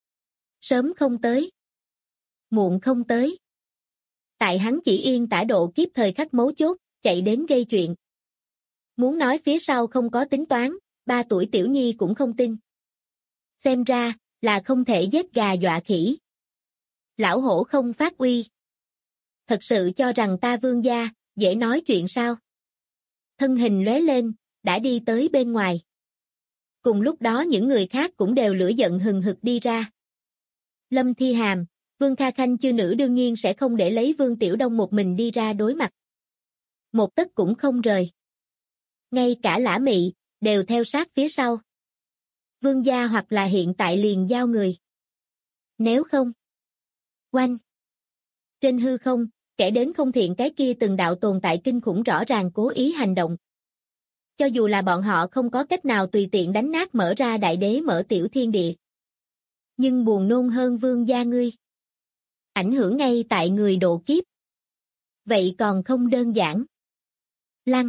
Sớm không tới. Muộn không tới. Tại hắn Chỉ Yên tả độ kiếp thời khắc mấu chốt, chạy đến gây chuyện. Muốn nói phía sau không có tính toán, 3 tuổi tiểu nhi cũng không tin. Xem ra, là không thể giết gà dọa khỉ. Lão hổ không phát uy. Thật sự cho rằng ta Vương gia, dễ nói chuyện sao? Thân hình lóe lên, đã đi tới bên ngoài. Cùng lúc đó những người khác cũng đều lửa giận hừng hực đi ra. Lâm Thi Hàm, Vương Kha Khanh chư nữ đương nhiên sẽ không để lấy Vương Tiểu Đông một mình đi ra đối mặt. Một tấc cũng không rời. Ngay cả Lã Mị, đều theo sát phía sau. Vương gia hoặc là hiện tại liền giao người. Nếu không. Oanh. Trên hư không, kẻ đến không thiện cái kia từng đạo tồn tại kinh khủng rõ ràng cố ý hành động. Cho dù là bọn họ không có cách nào tùy tiện đánh nát mở ra đại đế mở tiểu thiên địa. Nhưng buồn nôn hơn vương gia ngươi. Ảnh hưởng ngay tại người độ kiếp. Vậy còn không đơn giản. Lăng.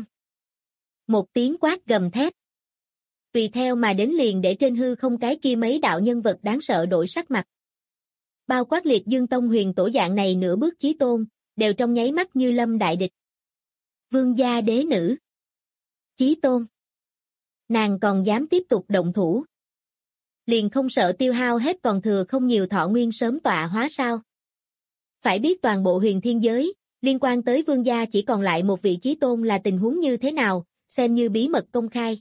Một tiếng quát gầm thét. Tùy theo mà đến liền để trên hư không cái kia mấy đạo nhân vật đáng sợ đổi sắc mặt. Bao quát Liệt Dương Tông huyền tổ dạng này nửa bước chí tôn, đều trong nháy mắt như lâm đại địch. Vương gia đế nữ. Chí tôn. Nàng còn dám tiếp tục động thủ. Liền không sợ tiêu hao hết còn thừa không nhiều thọ nguyên sớm tọa hóa sao. Phải biết toàn bộ huyền thiên giới, liên quan tới vương gia chỉ còn lại một vị chí tôn là tình huống như thế nào, xem như bí mật công khai.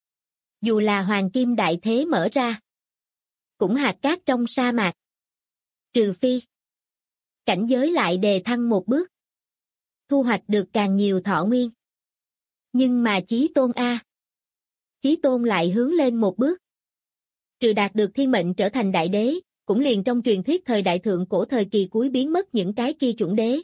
Dù là hoàng kim đại thế mở ra, cũng hạt cát trong sa mạc. Trừ phi, cảnh giới lại đề thăng một bước, thu hoạch được càng nhiều thọ nguyên. Nhưng mà chí tôn a, chí tôn lại hướng lên một bước. Trừ đạt được thiên mệnh trở thành đại đế, cũng liền trong truyền thuyết thời đại thượng cổ thời kỳ cuối biến mất những cái kia chuẩn đế.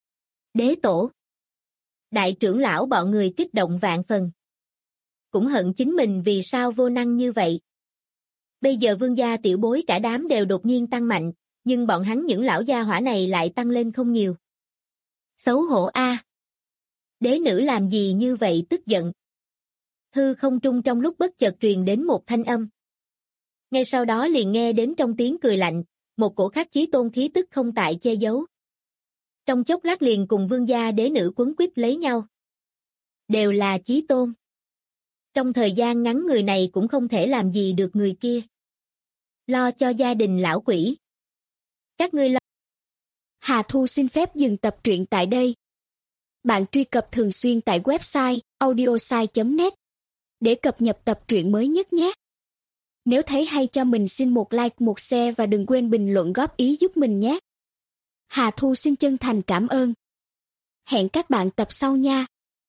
Đế tổ. Đại trưởng lão bọn người kích động vạn phần. Cũng hận chính mình vì sao vô năng như vậy. Bây giờ vương gia tiểu bối cả đám đều đột nhiên tăng mạnh, nhưng bọn hắn những lão gia hỏa này lại tăng lên không nhiều. Xấu hổ a. Đế nữ làm gì như vậy tức giận. Hư không trung trong lúc bất chợt truyền đến một thanh âm. Ngay sau đó liền nghe đến trong tiếng cười lạnh, một cổ khắc chí tôn khí tức không tại che giấu. Trong chốc lát liền cùng vương gia đế nữ quấn quýt lấy nhau. đều là chí tôn. Trong thời gian ngắn người này cũng không thể làm gì được người kia. Lo cho gia đình lão quỷ. Các ngươi lo.
Hà Thu xin phép dừng tập truyện tại đây. Bạn truy cập thường xuyên tại website audiosai.net để cập nhật tập truyện mới nhất nhé. Nếu thấy hay cho mình xin một like, một share và đừng quên bình luận góp ý giúp mình nhé. Hà Thu xin chân thành cảm ơn. Hẹn các bạn tập sau nha.